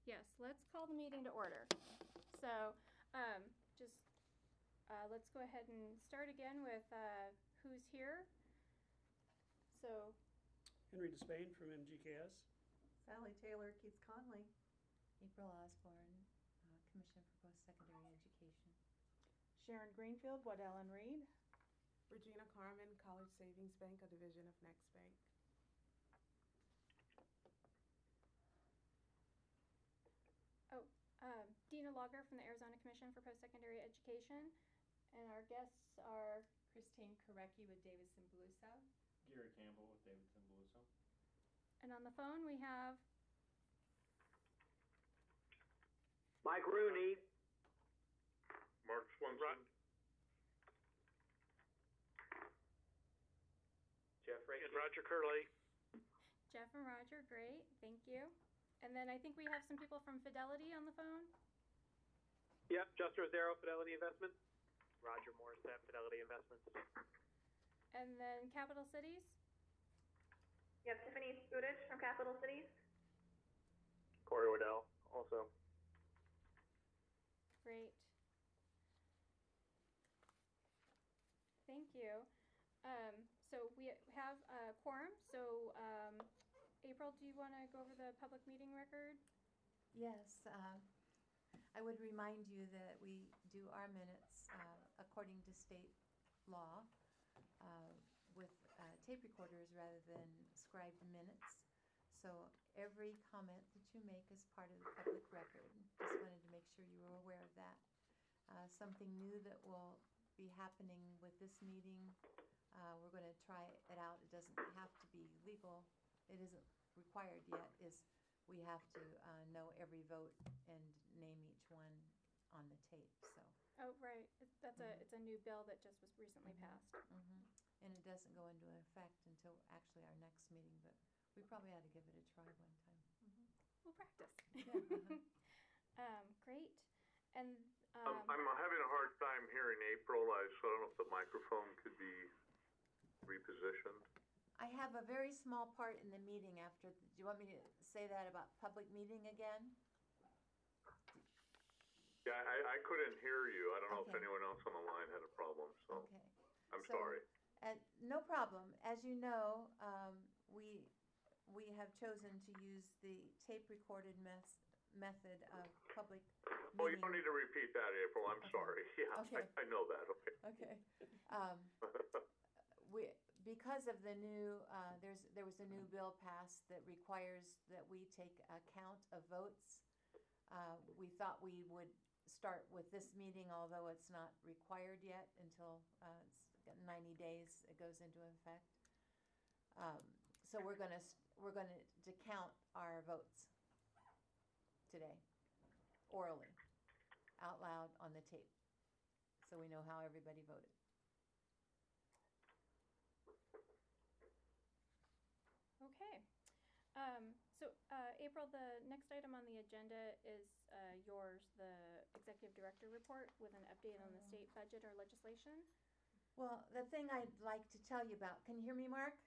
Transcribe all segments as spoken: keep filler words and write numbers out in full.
Yes, let's call the meeting to order. So, um, just, uh, let's go ahead and start again with, uh, who's here. So, Henry Despain from M G K S. Sally Taylor, Keith Conley. April Osborne, uh, Commission for Post-Secondary Education. Sharon Greenfield, Waddell and Reed. Regina Carmen, College Savings Bank, a division of Next Bank. oh, um, Dina Lager from the Arizona Commission for Post-Secondary Education. And our guests are, Christine Korecki with Davidson Bluesow. Gary Campbell with Davidson Bluesow. and on the phone we have, Mike Rooney. Mark Swenson. Jeff Rickey. And Roger Curley. Jeff and Roger. Great, thank you. And then I think we have some people from Fidelity on the phone. Yep, Justin Rosero, Fidelity Investments. Roger Morissette, Fidelity Investments. And then Capital Cities. You have Tiffany Spudich from Capital Cities. Corey Waddell, also. Great. Thank you. Um, so we have a quorum. So um, April, do you want to go over the public meeting record? Yes, uh, I would remind you that we do our minutes uh, according to state law uh, with uh, tape recorders rather than scribed minutes. So every comment that you make is part of the public record. Just wanted to make sure you were aware of that. Uh, something new that will be happening with this meeting, uh, we're going to try it out. It doesn't have to be legal. It isn't required yet, is we have to uh, know every vote and name each one on the tape. So. Oh, right. It, that's Mhm. a it's a new bill that just was recently Mhm. passed. Mm-hmm. And it doesn't go into effect until actually our next meeting, but we probably ought to give it a try one time. Mm-hmm. We'll practice. Yeah, uh-huh. um, great. And um, Um, I'm having a hard time hearing April, I, so I don't know if the microphone could be repositioned. I have a very small part in the meeting after. Do you want me to say that about public meeting again? Yeah, I, I couldn't hear you. I don't know if Okay. anyone else on the line had a problem, so Okay. I'm So- sorry. And no problem. As you know, um, we we have chosen to use the tape recorded mes- method of public meeting. Oh, you don't need to repeat that, April, I'm Okay. sorry. Yeah, Okay. I, I know that, okay. Okay. Um, we, because of the new, uh, there's, there was a new bill passed that requires that we take a count of votes. Uh, we thought we would start with this meeting, although it's not required yet until uh, it's got ninety days it goes into effect. Um, so we're gonna we're gonna to count our votes today, orally, out loud on the tape, so we know how everybody voted. okay. Um, so uh, April, the next item on the agenda is uh, yours, the executive director report with an update on the state budget or legislation. Well, the thing I'd like to tell you about, can you hear me, Mark?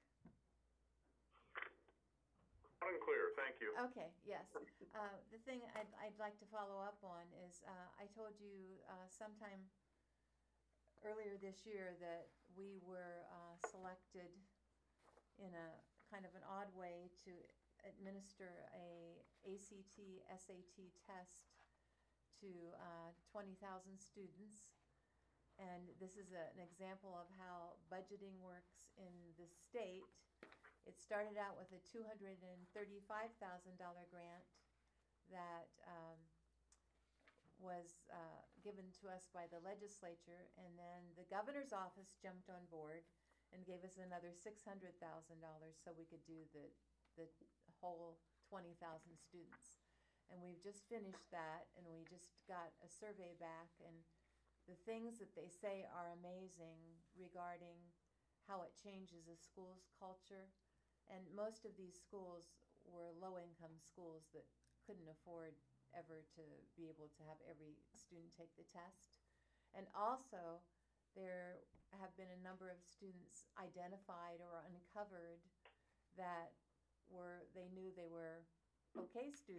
Loud and clear, thank you. Okay, yes. Uh, the thing I'd, I'd like to follow up on is uh, I told you uh, sometime earlier this year that we were uh, selected in a kind of an odd way to administer a A C T S A T test to uh, twenty thousand students. And this is a, an example of how budgeting works in the state. It started out with a two hundred thirty-five thousand dollars grant that um, was uh, given to us by the legislature, and then the governor's office jumped on board and gave us another six hundred thousand dollars so we could do the, the whole twenty thousand students. And we've just finished that, and we just got a survey back, and the things that they say are amazing regarding how it changes a school's culture. And most of these schools were low-income schools that couldn't afford ever to be able to have every student take the test. And also, there have been a number of students identified or uncovered that were, they knew they were okay students,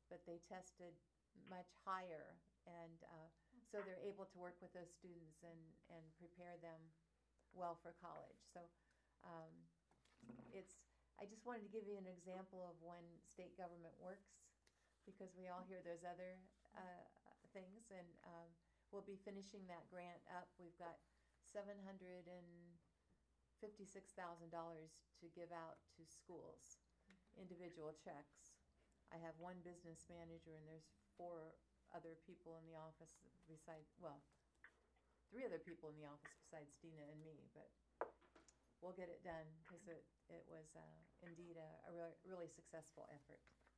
but they tested much higher. And uh, so they're able to work with those students and, and prepare them well for college. So um, it's, I just wanted to give you an example of when state government works, because we all hear there's other uh, things, and um, we'll be finishing that grant up. We've got seven hundred fifty-six thousand dollars to give out to schools, individual checks. I have one business manager, and there's four other people in the office besides, well, three other people in the office besides Dina and me, but we'll get it done because it, it was uh, indeed a, a really, really successful effort.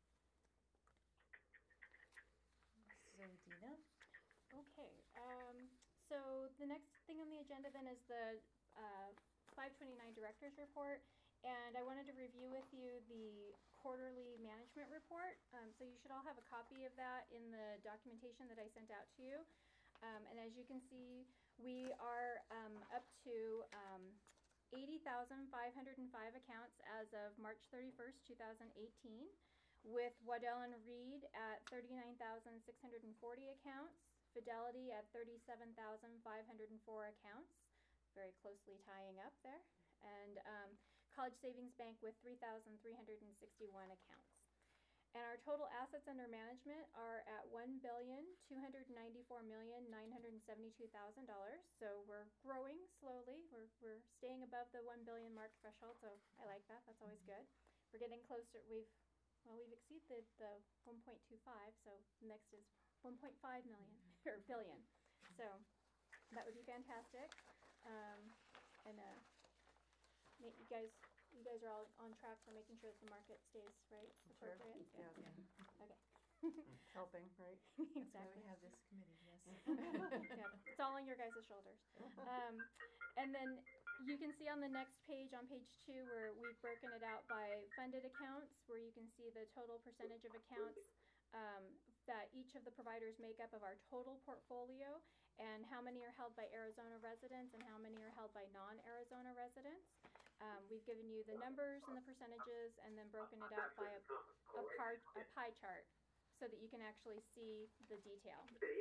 So Dina? Okay, um, so the next thing on the agenda then is the, uh, five twenty-nine Director's Report, and I wanted to review with you the quarterly management report. Um, so you should all have a copy of that in the documentation that I sent out to you. Um, and as you can see, we are, um, up to, um, eighty thousand five hundred five accounts as of March thirty-first, two thousand eighteen, with Waddell and Reed at thirty-nine thousand six hundred forty accounts, Fidelity at thirty-seven thousand five hundred four accounts, very closely tying up there, and um, College Savings Bank with three thousand three hundred sixty-one accounts. And our total assets under management are at one billion two hundred ninety-four million nine hundred seventy-two thousand dollars. So we're growing slowly. We're we're staying above the one billion mark threshold. So I like that. That's always good. We're getting closer. We've well we've exceeded the one point two five. So next is one point five million or billion. So that would be fantastic. Um, and uh, make you guys. You guys are all on track for making sure that the market stays right, Sure. appropriate. Yeah. Okay. Helping, right? That's why Exactly. we have this committee, yes. Yeah, it's all on your guys' shoulders. Um, and then you can see on the next page, on page two, where we've broken it out by funded accounts, where you can see the total percentage of accounts um, that each of the providers make up of our total portfolio, and how many are held by Arizona residents and how many are held by non-Arizona residents. Um, we've given you the numbers and the percentages, and then broken it out by a, a, par, a pie chart so that you can actually see the detail.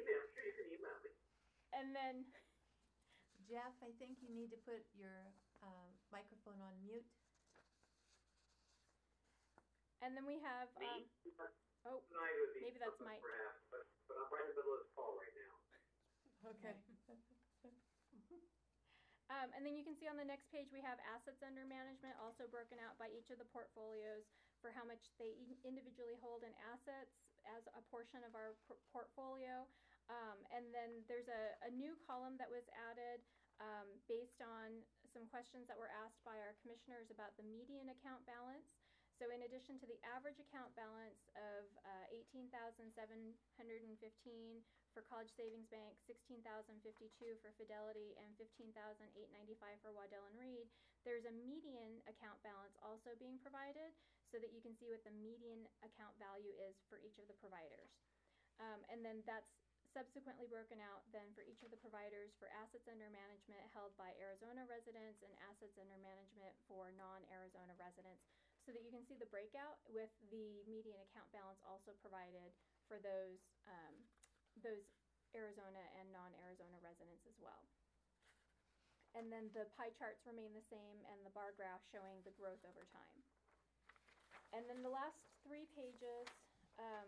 And then, Jeff, I think you need to put your uh, microphone on mute. and then we have, um, oh, maybe that's Mike. But, but I'm right in the middle of this call right now. Okay. Um, and then you can see on the next page, we have assets under management also broken out by each of the portfolios for how much they e- individually hold in assets as a portion of our por- portfolio. Um, and then there's a, a new column that was added um, based on some questions that were asked by our commissioners about the median account balance. So in addition to the average account balance of uh, eighteen thousand seven hundred fifteen for College Savings Bank, sixteen thousand fifty-two for Fidelity, and fifteen thousand eight hundred ninety-five for Waddell and Reed, there's a median account balance also being provided so that you can see what the median account value is for each of the providers. Um, and then that's subsequently broken out then for each of the providers for assets under management held by Arizona residents and assets under management for non-Arizona residents, so that you can see the breakout with the median account balance also provided for those um, those Arizona and non-Arizona residents as well. And then the pie charts remain the same, and the bar graph showing the growth over time. And then the last three pages um,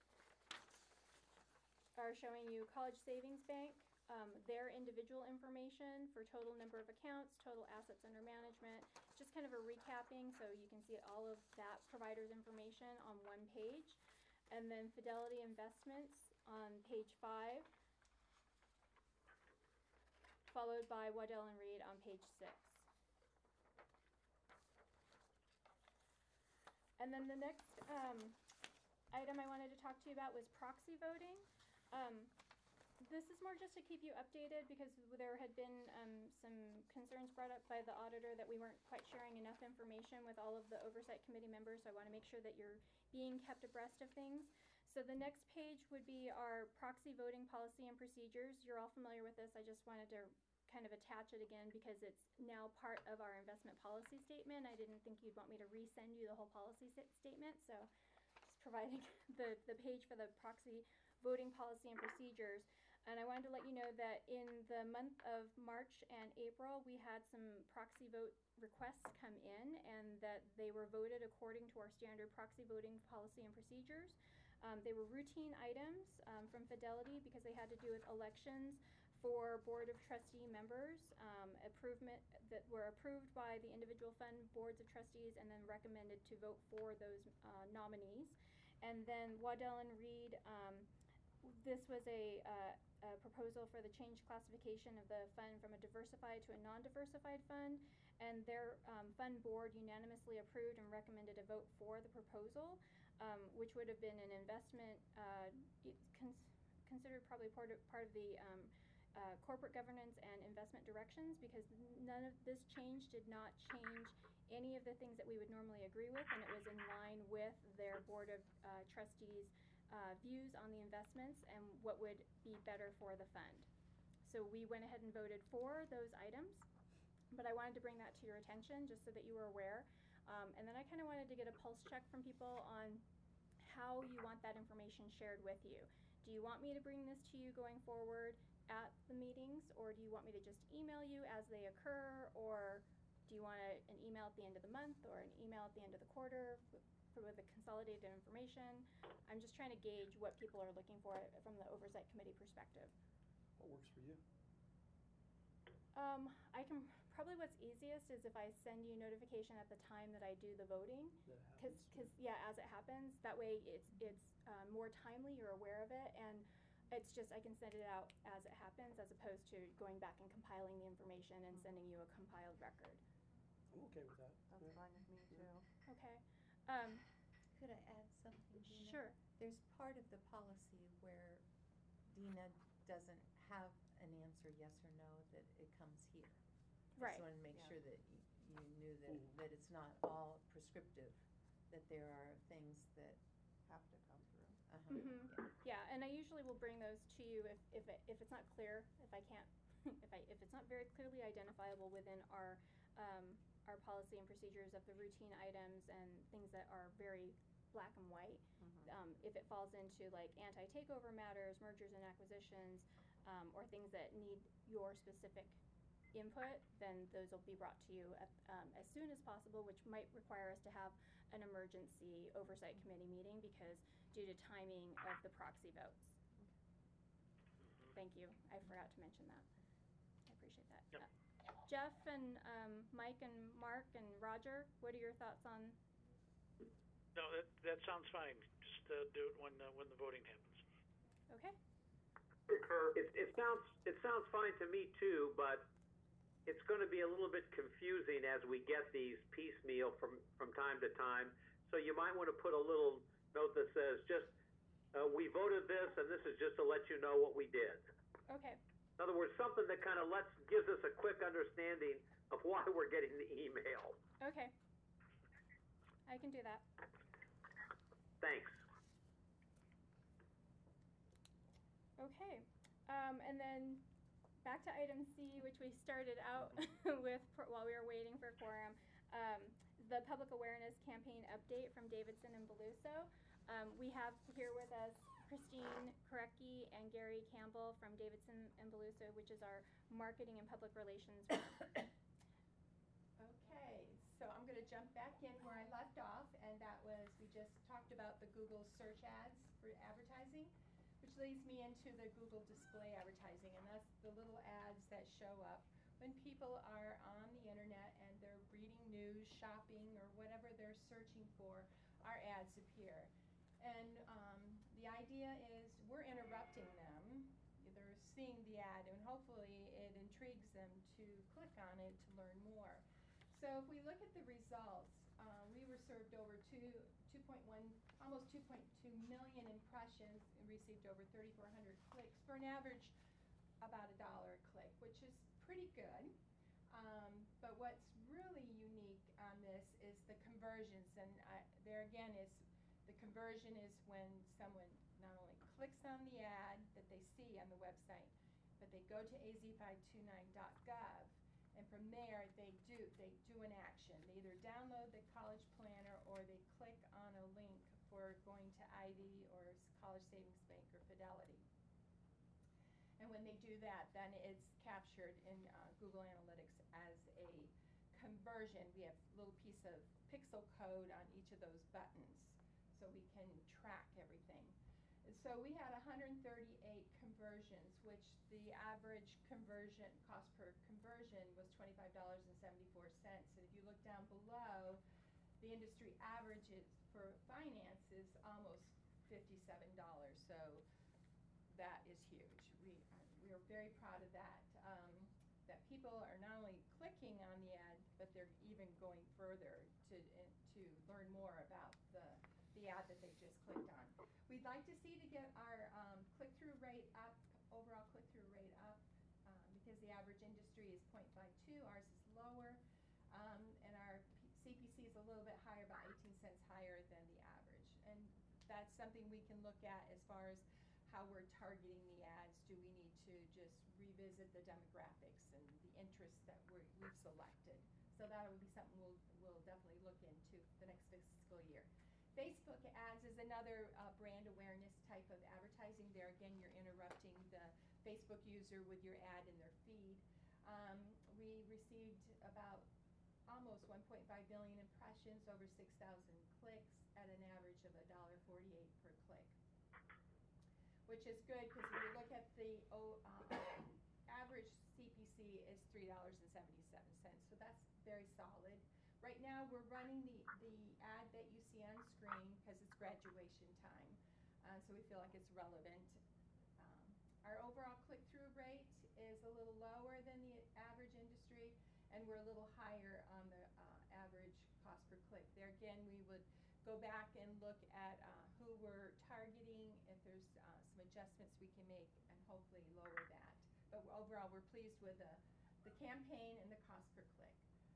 are showing you College Savings Bank, um, their individual information for total number of accounts, total assets under management, just kind of a recapping so you can see all of that provider's information on one page. And then Fidelity Investments on page five, followed by Waddell and Reed on page six. And then the next um, item I wanted to talk to you about was proxy voting. Um, this is more just to keep you updated because there had been um, some concerns brought up by the auditor that we weren't quite sharing enough information with all of the oversight committee members, so I want to make sure that you're being kept abreast of things. So the next page would be our proxy voting policy and procedures. You're all familiar with this. I just wanted to kind of attach it again because it's now part of our investment policy statement. I didn't think you'd want me to resend you the whole policy st- statement, so it's providing the, the page for the proxy voting policy and procedures. And I wanted to let you know that in the month of March and April, we had some proxy vote requests come in, and that they were voted according to our standard proxy voting policy and procedures. Um, they were routine items um, from Fidelity because they had to do with elections for Board of Trustee members, um, approvement that were approved by the individual fund boards of trustees and then recommended to vote for those uh, nominees. And then Waddell and Reed, um, this was a, uh, a proposal for the change classification of the fund from a diversified to a non-diversified fund, and their um, fund board unanimously approved and recommended a vote for the proposal, um, which would have been an investment uh, cons considered probably part of, part of the um, uh, corporate governance and investment directions, because none of this change did not change any of the things that we would normally agree with, and it was in line with their board of uh, trustees Uh, views on the investments and what would be better for the fund. So we went ahead and voted for those items, but I wanted to bring that to your attention just so that you were aware. Um, and then I kind of wanted to get a pulse check from people on how you want that information shared with you. Do you want me to bring this to you going forward at the meetings, or do you want me to just email you as they occur, or do you want a, an email at the end of the month or an email at the end of the quarter with, with the consolidated information? I'm just trying to gauge what people are looking for from the Oversight Committee perspective. What works for you? Um, I can, probably what's easiest is if I send you notification at the time that I do the voting. That Cause, happens, cause, yeah, as it happens, that way it's, it's, uh, more timely, you're aware of it, and it's just, I can send it out as it happens, as opposed to going back and compiling the information and sending you a compiled record. I'm okay with that. That's Yeah. fine with me too. Okay, um, Could I add something, Dina? sure, There's part of the policy where Dina doesn't have an answer, yes or no, that it comes here. right, Just wanted to make Yeah. sure that you, you knew that, Mhm. that it's not all prescriptive, that there are things that, Have to come through. uh-huh, Mhm. yeah. yeah, and I usually will bring those to you if, if it, if it's not clear, if I can't, if I, if it's not very clearly identifiable within our, um, our policy and procedures of the routine items and things that are very black and white. Mhm. Um, if it falls into like anti-takeover matters, mergers and acquisitions, um, or things that need your specific input, then those will be brought to you at, um, as soon as possible, which might require us to have an emergency oversight committee meeting because due to timing of the proxy votes. Thank you, I forgot to mention that. I appreciate that. Yep. Uh, Jeff and um, Mike and Mark and Roger, what are your thoughts on? No, that, that sounds fine. Just uh, do it when, uh, when the voting happens. Okay. It, it sounds, it sounds fine to me too, but it's gonna be a little bit confusing as we get these piecemeal from, from time to time. So you might wanna put a little note that says, just, uh, we voted this and this is just to let you know what we did. Okay. In other words, something that kinda lets, gives us a quick understanding of why we're getting the email. Okay. I can do that. Thanks. Okay. Um, and then back to item C, which we started out with pr- while we were waiting for quorum. Um, the public awareness campaign update from Davidson and Beluso. Um, we have here with us Christine Korecki and Gary Campbell from Davidson and Beluso, which is our marketing and public relations firm. Okay, so I'm gonna jump back in where I left off, and that was, we just talked about the Google search ads for advertising, which leads me into the Google display advertising, and that's the little ads that show up when people are on the internet and they're reading news, shopping, or whatever they're searching for, our ads appear. And um, the idea is we're interrupting them. They're seeing the ad, and hopefully it intrigues them to click on it to learn more. So if we look at the results, uh, we were served over two, two point one, almost two point two million impressions and received over thirty-four hundred clicks for an average about a dollar a click, which is pretty good. Um, but what's really unique on this is the conversions, and I, there again is the conversion is when someone not only clicks on the ad that they see on the website, but they go to a z five twenty-nine dot gov. And from there, they do they do an action. They either download the college planner or they click on a link for going to Ivy or College Savings Bank or Fidelity. And when they do that, then it's captured in uh, Google Analytics as a conversion. We have a little piece of pixel code on each of those buttons so we can track everything. And so we had one hundred thirty-eight conversions, which the average conversion, cost per conversion was twenty-five dollars and seventy-four cents. And if you look down below, the industry averages for finance is almost fifty-seven dollars. So that is huge. We, we are very proud of that, um, that people are not only clicking on the ad, but they're even going further to, uh, to learn more about the, the ad that they just clicked on. We'd like to see to get our um, click-through rate up, overall click-through rate up, um, because the average industry is zero point five two, ours is lower, um, and our C P C is a little bit higher, about eighteen cents higher than the average. And that's something we can look at as far as how we're targeting the ads. Do we need to just revisit the demographics and the interests that we're, we've selected? So that would be something we'll, we'll definitely look into the next fiscal year. Facebook ads is another uh, brand awareness type of advertising. There again, you're interrupting the Facebook user with your ad in their feed. Um, we received about almost one point five billion impressions, over six thousand clicks at an average of one dollar and forty-eight cents per click, which is good because if you look at the oh, uh, average C P C is three dollars and seventy-seven cents, so that's very solid. Right now, we're running the, the ad that you see on screen because it's graduation time, uh, so we feel like it's relevant. Um, our overall click-through rate is a little lower than the average industry, and we're a little higher on the uh, average cost per click. There again, we would go back and look at uh, who we're targeting, if there's uh, some adjustments we can make, and hopefully lower that. But we're, overall, we're pleased with the, the campaign and the cost per click.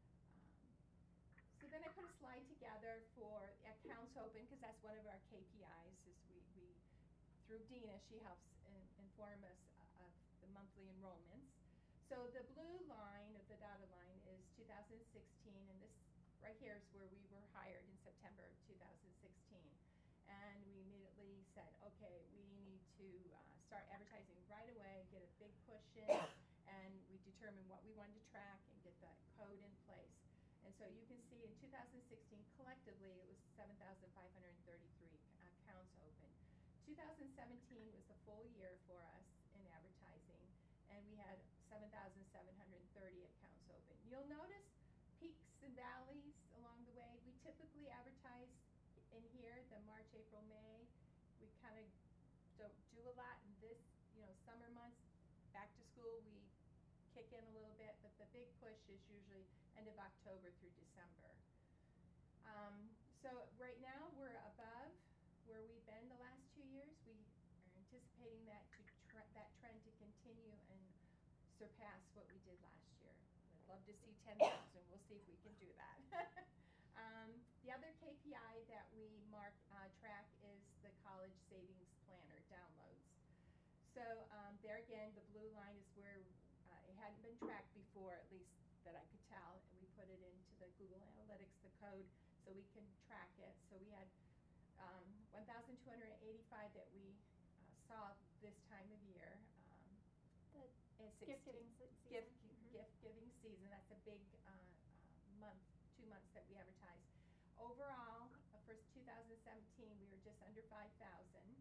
So then I put a slide together for accounts open because that's one of our K P Is. Is we, we through Dina, she helps in, inform us of the monthly enrollments. So the blue line of the dotted line is two thousand sixteen, and this right here is where we were hired in September of two thousand sixteen. And we immediately said, okay, we need to uh, start advertising right away, get a big push in, and we determined what we wanted to track and get the code in place. And so you can see in two thousand sixteen, collectively, it was seven thousand five hundred thirty-three accounts open. two thousand seventeen was a full year for us in advertising, and we had seven thousand seven hundred thirty accounts open. You'll notice peaks and valleys along the way. We typically advertise in here, the March, April, May. We kind of don't do a lot in this, you know, summer months. Back to school, we kick in a little bit, but the big push is usually end of October through December. Um, so right now we're above where we've been the last two years. We are anticipating that to tre that trend to continue and surpass what we did last year. I'd love to see ten thousand. We'll see if we can do that. um, the other K P I that we mark uh, track is the College Savings Planner downloads. So um, there again, the blue line is where uh, it hadn't been tracked before, at least that I could tell, and we put it into the Google Analytics, the code, so we can track it. So we had um, one thousand two hundred eighty-five that we uh, saw this time of year. Um, The in gift giving se- season. Gift, Mhm. gift giving season. That's a big uh, uh, month, two months that we advertise. Overall, uh, for two thousand seventeen, we were just under five thousand.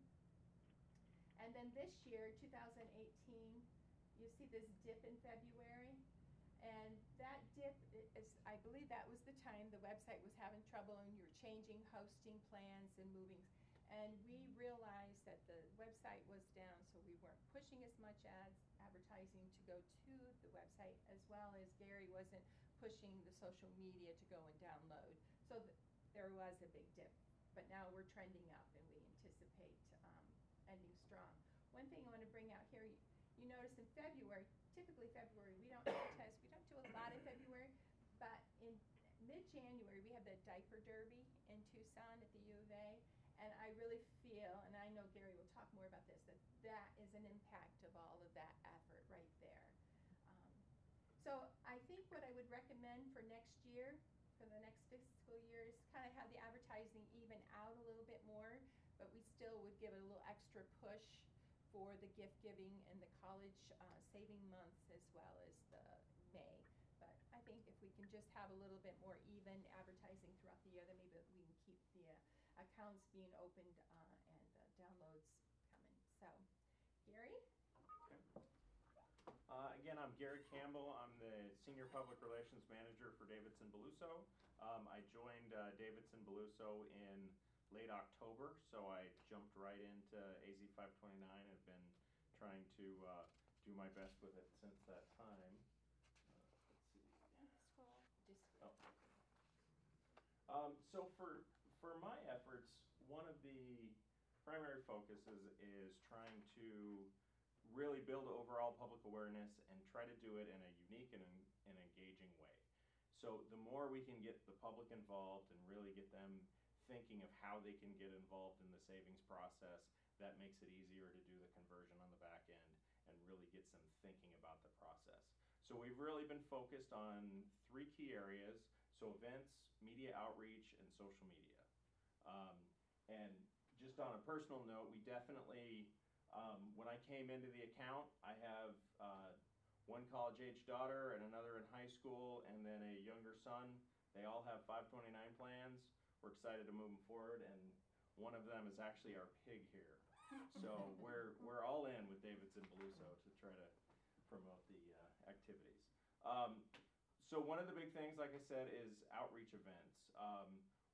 And then this year, two thousand eighteen, you see this dip in February. And that dip is, I believe that was the time the website was having trouble and you were changing hosting plans and moving. And we realized that the website was down, so we weren't pushing as much ads, advertising to go to the website, as well as Gary wasn't pushing the social media to go and download. So th there was a big dip, but now we're trending up and we anticipate um, ending strong. One thing I want to bring out here, you, you notice in February, typically February, we don't advertise, we don't do a lot in February, but in mid-January, we have the diaper derby in Tucson at the U of A, and I really feel, and I know Gary will talk more about this, that that is an impact of all of that effort right there. Um, so I think what I would recommend for next year, for the next fiscal year, is kind of have the advertising even out a little bit more but we still would give it a little extra push for the gift giving and the college uh, saving months as well as the May. But I think if we can just have a little bit more even advertising throughout the year, then maybe we can keep the uh, accounts being opened uh, and uh, downloads coming. So, Gary? Uh, again, I'm Gary Campbell. I'm the Senior Public Relations Manager for Davidson Beluso. Um, I joined uh, Davidson Beluso in late October, so I jumped right into A Z five twenty-nine. I've been trying to uh, do my best with it since that time. Uh, let's see. Scroll. Just Oh. Um, so for for my efforts, one of the primary focuses is trying to really build overall public awareness and try to do it in a unique and an engaging way. So the more we can get the public involved and really get them thinking of how they can get involved in the savings process, that makes it easier to do the conversion on the back end and really gets them thinking about the process. So we've really been focused on three key areas, so events, media outreach, and social media. Um, and just on a personal note, we definitely, um, when I came into the account, I have uh, one college-age daughter and another in high school, and then a younger son. They all have five twenty-nine plans. We're excited to move them forward, and one of them is actually our pig here. So we're we're all in with Davidson Beluso to try to promote the uh, activities. Um, so one of the big things, like I said, is outreach events. Um,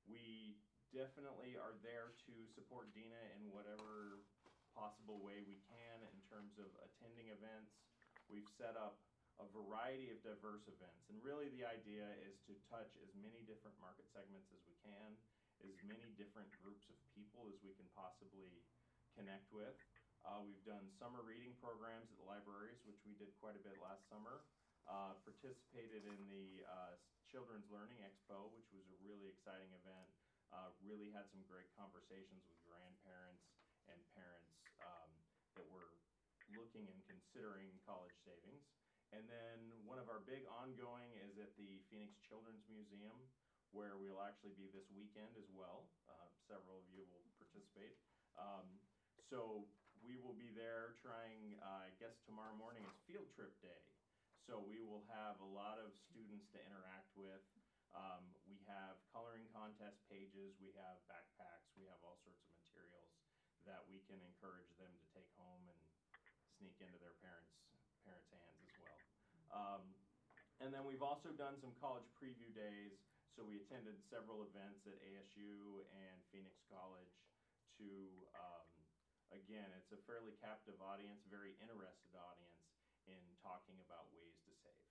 we definitely are there to support Dina in whatever possible way we can in terms of attending events. We've set up a variety of diverse events, and really the idea is to touch as many different market segments as we can, as many different groups of people as we can possibly connect with. Uh, we've done summer reading programs at the libraries, which we did quite a bit last summer. Uh, participated in the uh, Children's Learning Expo, which was a really exciting event. Uh, really had some great conversations with grandparents and parents um, that were looking and considering college savings. And then one of our big ongoing is at the Phoenix Children's Museum, where we'll actually be this weekend as well. Uh, several of you will participate. Um, so we will be there trying, uh, I guess tomorrow morning is field trip day. So we will have a lot of students to interact with. Um, we have coloring contest pages, we have backpacks, we have all sorts of materials that we can encourage them to take home and sneak into their parents' parents' hands as well. Um, and then we've also done some college preview days. So we attended several events at A S U and Phoenix College to, um, again, it's a fairly captive audience, very interested audience in talking about ways to save.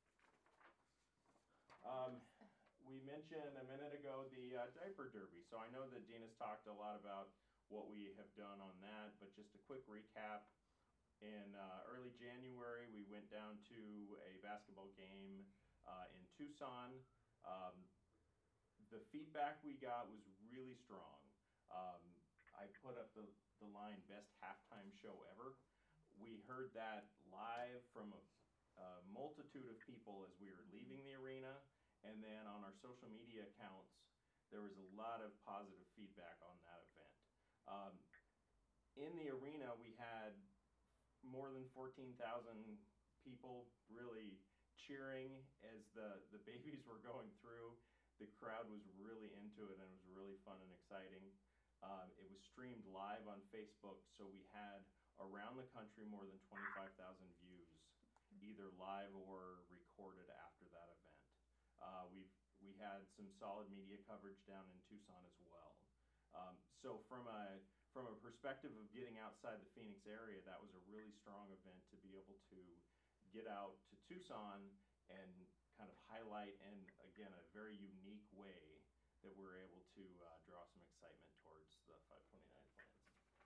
Um, we mentioned a minute ago the uh, diaper derby. So I know that Dina's talked a lot about what we have done on that, but just a quick recap. In uh, early January, we went down to a basketball game uh, in Tucson. Um, the feedback we got was really strong. Um, I put up the, the line, best halftime show ever. We heard that live from a, a multitude of people as we were leaving the arena, and then on our social media accounts, there was a lot of positive feedback on that event. Um, in the arena, we had more than fourteen thousand people really cheering as the, the babies were going through. The crowd was really into it, and it was really fun and exciting. Um, it was streamed live on Facebook, so we had around the country more than twenty-five thousand views, either live or recorded after that event. Uh, we've we had some solid media coverage down in Tucson as well. Um, so from a From a perspective of getting outside the Phoenix area, that was a really strong event to be able to get out to Tucson and kind of highlight, and again, a very unique way that we're able to uh, draw some excitement towards the five twenty-nine plans.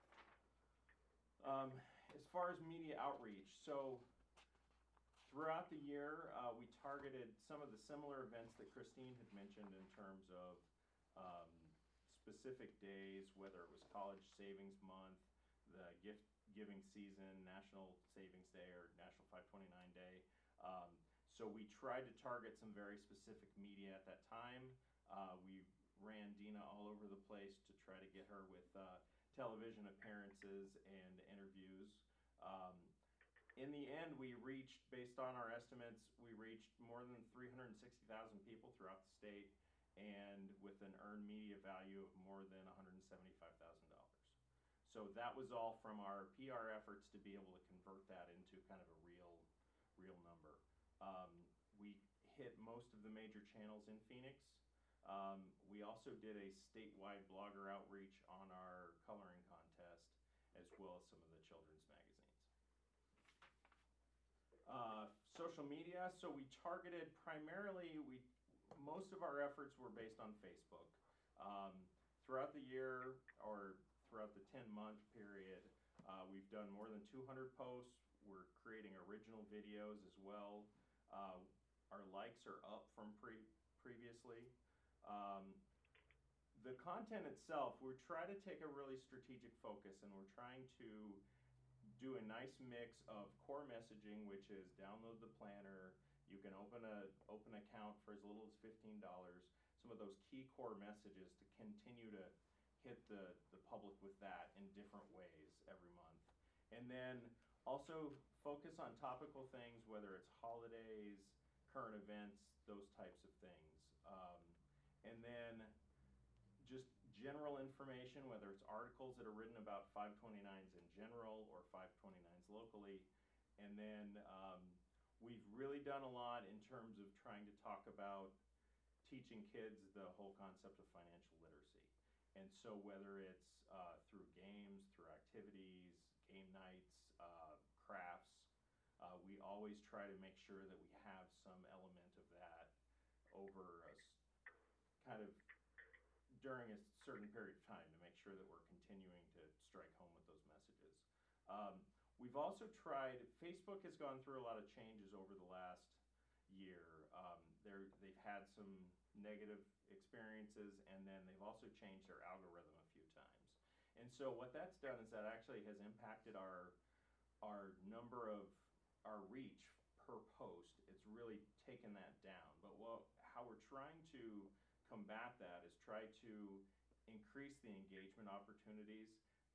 Um, as far as media outreach, so throughout the year, uh, we targeted some of the similar events that Christine had mentioned in terms of um, specific days, whether it was College Savings Month, the gift giving season, National Savings Day, or National five twenty-nine Day. Um, so we tried to target some very specific media at that time. Uh, we ran Dina all over the place to try to get her with uh, television appearances and interviews. Um, in the end, we reached, based on our estimates, we reached more than three hundred sixty thousand people throughout the state, and with an earned media value of more than one hundred seventy-five thousand dollars. So that was all from our P R efforts to be able to convert that into kind of a real, real number. Um, we hit most of the major channels in Phoenix. Um, we also did a statewide blogger outreach on our coloring contest, as well as some of the children's magazines. Uh, social media, so we targeted primarily, we most of our efforts were based on Facebook. Um, throughout the year, or throughout the ten-month period, uh, we've done more than two hundred posts. We're creating original videos as well. Uh, our likes are up from pre previously. Um, the content itself, we try to take a really strategic focus, and we're trying to do a nice mix of core messaging, which is download the planner. You can open a open account for as little as fifteen dollars. Some of those key core messages to continue to hit the, the public with that in different ways every month. And then also focus on topical things, whether it's holidays, current events, those types of things. Um, and then just general information, whether it's articles that are written about five twenty-nines in general or five twenty-nines locally. And then um, we've really done a lot in terms of trying to talk about teaching kids the whole concept of financial literacy. And so whether it's uh, through games, through activities, game nights, uh, crafts, uh, we always try to make sure that we have some element of that over a s- kind of during a certain period of time to make sure that we're continuing to strike home with those messages. Um, we've also tried, Facebook has gone through a lot of changes over the last year. Um, they're, they've had some negative experiences, and then they've also changed their algorithm a few times. And so what that's done is that actually has impacted our our number of our reach per post. It's really taken that down. But what how we're trying to combat that is try to increase the engagement opportunities.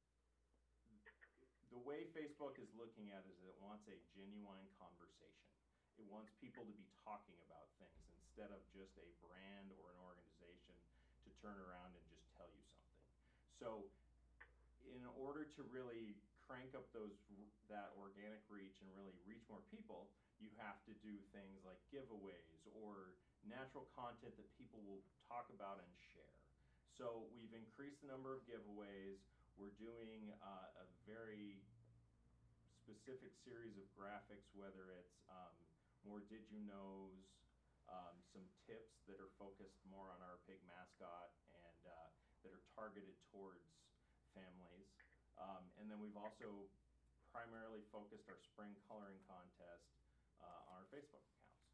The way Facebook is looking at it is it wants a genuine conversation. It wants people to be talking about things instead of just a brand or an organization to turn around and just tell you something. So in order to really crank up those that organic reach and really reach more people, you have to do things like giveaways or natural content that people will talk about and share. So we've increased the number of giveaways. We're doing uh, a very specific series of graphics, whether it's um, more did you knows, um, some tips that are focused more on our pig mascot and uh, that are targeted towards families. Um, and then we've also primarily focused our spring coloring contest uh, on our Facebook accounts.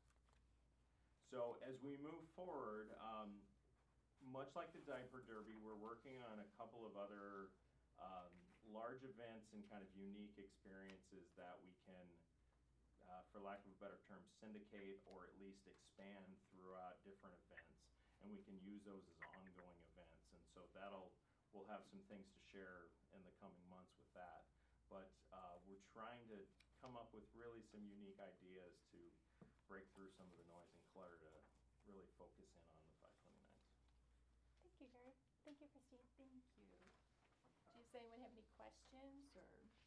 So as we move forward, um, much like the diaper derby, we're working on a couple of other um, large events and kind of unique experiences that we can, uh, for lack of a better term, syndicate or at least expand throughout different events. And we can use those as ongoing events. And so that'll, we'll have some things to share in the coming months with that. But uh, we're trying to come up with really some unique ideas to break through some of the noise and clutter to really focus in on the five twenty-nines. Thank you, Gary. Thank you, Christine. Thank you. Does anyone have any questions or?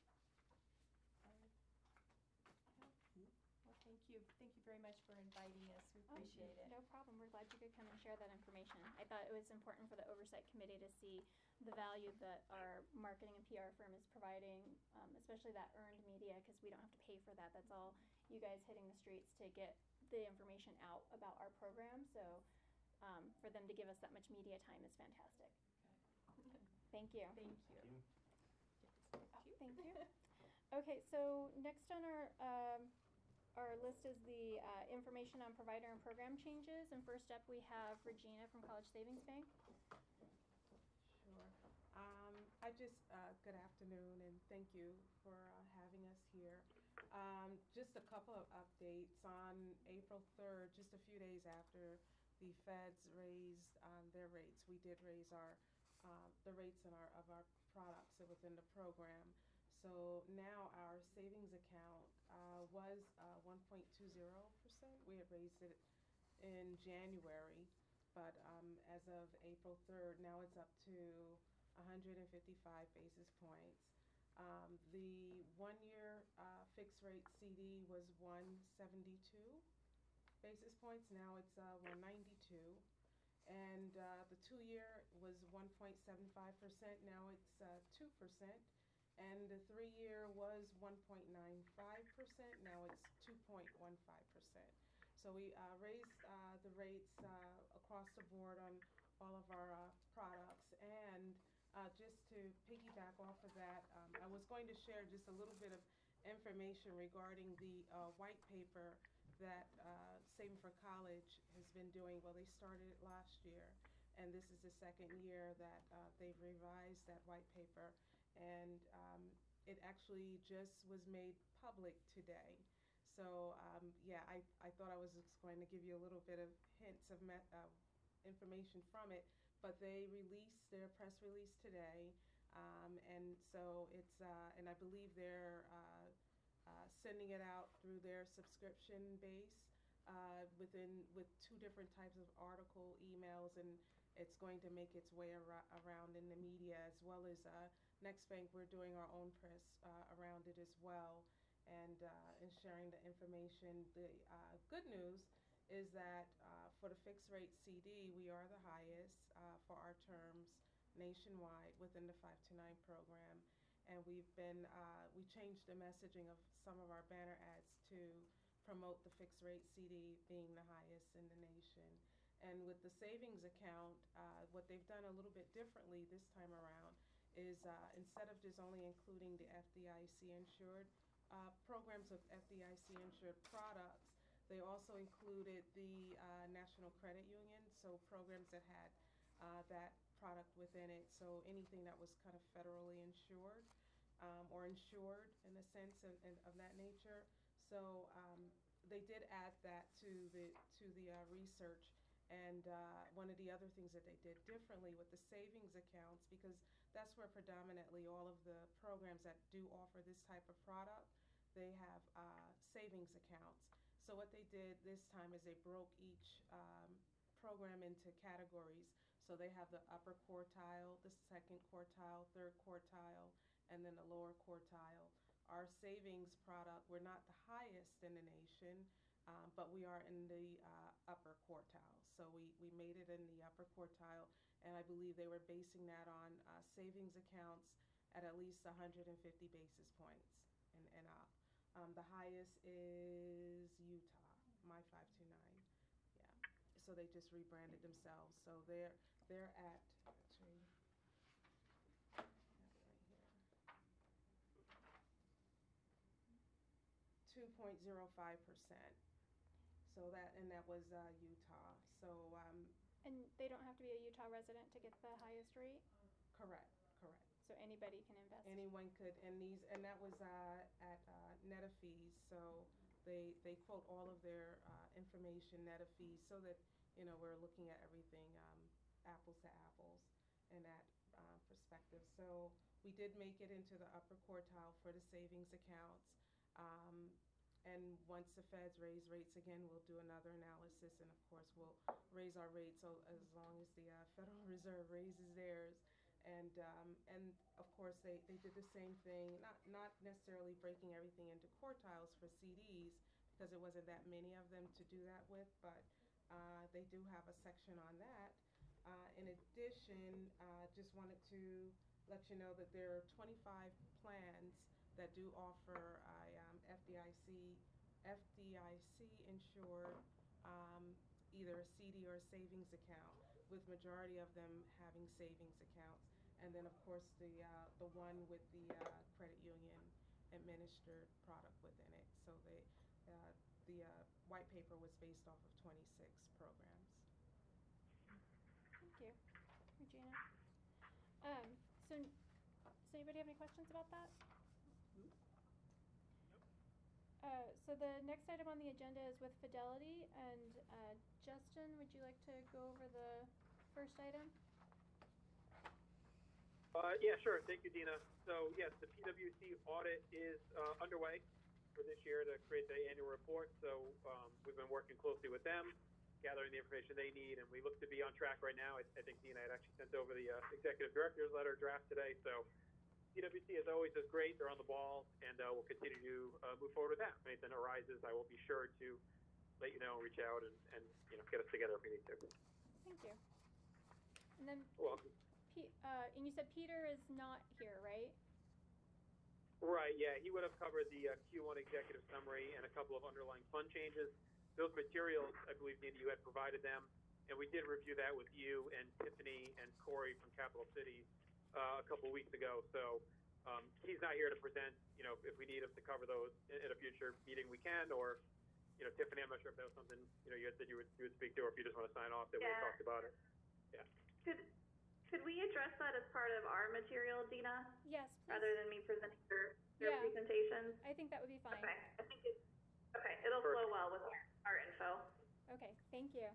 um, no? Well, thank you. Thank you very much for inviting us. We Oh, appreciate it. No problem. We're glad you could come and share that information. I thought it was important for the oversight committee to see the value that our marketing and P R firm is providing, um, especially that earned media, because we don't have to pay for that. That's all you guys hitting the streets to get the information out about our program. So um, for them to give us that much media time is fantastic. Thank you. Thank you. Thank you. Oh, thank you. Okay, so next on our um, our list is the uh, information on provider and program changes. And first up, we have Regina from College Savings Bank. Sure. Um, I just, uh, good afternoon, and thank you for uh, having us here. Um, just a couple of updates. On April third, just a few days after the feds raised um, their rates, we did raise our uh, the rates in our, of our products within the program. So now our savings account uh, was uh, one point two zero percent. We had raised it in January, but um, as of April third, now it's up to one hundred fifty-five basis points. Um, the one-year uh, fixed rate C D was one seventy-two basis points. Now it's uh, one ninety-two. And uh, the two-year was one point seven five percent. Now it's uh, two percent. And the three-year was one point nine five percent. Now it's two point one five percent. So we uh, raised uh, the rates uh, across the board on all of our uh, products. And uh, just to piggyback off of that, um, I was going to share just a little bit of information regarding the uh, white paper that uh, Saving for College has been doing. Well, they started it last year, and this is the second year that uh, they've revised that white paper. And um, it actually just was made public today. So um, yeah, I, I thought I was just going to give you a little bit of hints of met, uh, information from it, but they released their press release today, um, and so it's uh, and I believe they're uh, uh, sending it out through their subscription base uh, within with two different types of article emails, and it's going to make its way ar- around in the media as well as. Uh, Next Bank, we're doing our own press uh, around it as well, and uh, and sharing the information. The uh, good news is that uh, for the fixed rate C D, we are the highest uh, for our terms nationwide within the five two nine program, and we've been uh, we changed the messaging of some of our banner ads to promote the fixed rate C D being the highest in the nation. And with the savings account, uh, what they've done a little bit differently this time around is uh, instead of just only including the F D I C insured uh, programs of F D I C insured products, they also included the uh, National Credit Union, so programs that had uh, that product within it, so anything that was kind of federally insured um, or insured in a sense of, of that nature. So um, they did add that to the to the uh, research. And uh, one of the other things that they did differently with the savings accounts, because that's where predominantly all of the programs that do offer this type of product, they have uh, savings accounts. So what they did this time is they broke each um, program into categories. So they have the upper quartile, the second quartile, third quartile, and then the lower quartile. Our savings product, we're not the highest in the nation, um, but we are in the uh, upper quartile. So we, we made it in the upper quartile, and I believe they were basing that on uh, savings accounts at at least one hundred fifty basis points and, and up. Um, the highest is Utah, My five two nine. Yeah. So they just rebranded themselves. So they're they're at actually I have it right here. two point zero five percent. So that and that was uh, Utah. So um, And they don't have to be a Utah resident to get the highest rate? correct, correct. So anybody can invest? Anyone could, and these, and that was uh, at uh, net of fees. So they they quote all of their uh, information net of fees, so that you know we're looking at everything um, apples to apples in that uh, perspective. So we did make it into the upper quartile for the savings accounts. Um, And once the feds raise rates again, we'll do another analysis, and of course we'll raise our rates so as long as the uh, Federal Reserve raises theirs. And um, and of course they, they did the same thing, not not necessarily breaking everything into quartiles for C Ds because it wasn't that many of them to do that with, but uh, they do have a section on that. Uh, in addition, uh, just wanted to let you know that there are twenty-five plans that do offer a um, F D I C, F D I C insured um, either a C D or a savings account, with majority of them having savings accounts, and then of course the uh, the one with the uh, credit union administered product within it. So they uh, the uh, white paper was based off of twenty-six programs. Thank you, Regina. Um, so, does anybody have any questions about that? Uh, so the next item on the agenda is with Fidelity, and uh, Justin, would you like to go over the first item? Uh, yeah, sure. Thank you, Dina. So, yes, the P W C audit is uh, underway for this year to create the annual report. So, um, we've been working closely with them, gathering the information they need, and we look to be on track right now. I, I think Dina had actually sent over the uh, executive director's letter draft today. So, P W C, as always, is great. They're on the ball, and uh, we'll continue to uh, move forward with that. If anything arises, I will be sure to let you know, reach out, and, and you know, get us together if we need to. Thank you. And then, You're welcome. P- uh, and you said Peter is not here, right? Right, yeah, he would have covered the uh, Q one executive summary and a couple of underlying fund changes. Those materials, I believe, Nina, you had provided them, and we did review that with you and Tiffany and Corey from Capital Cities uh, a couple of weeks ago. So um, he's not here to present. You know, if we need him to cover those in, in a future meeting, we can. Or, you know, Tiffany, I'm not sure if that was something you know you had said you would you would speak to, or if you just want to sign off that Yeah. we talked about it. Yeah. Could, could we address that as part of our material, Dina, Yes, please. rather than me presenting your, your Yeah. presentation? I think that would be fine. Okay, I think it, okay, it'll flow Perfect. well with our, our info. Okay, thank you.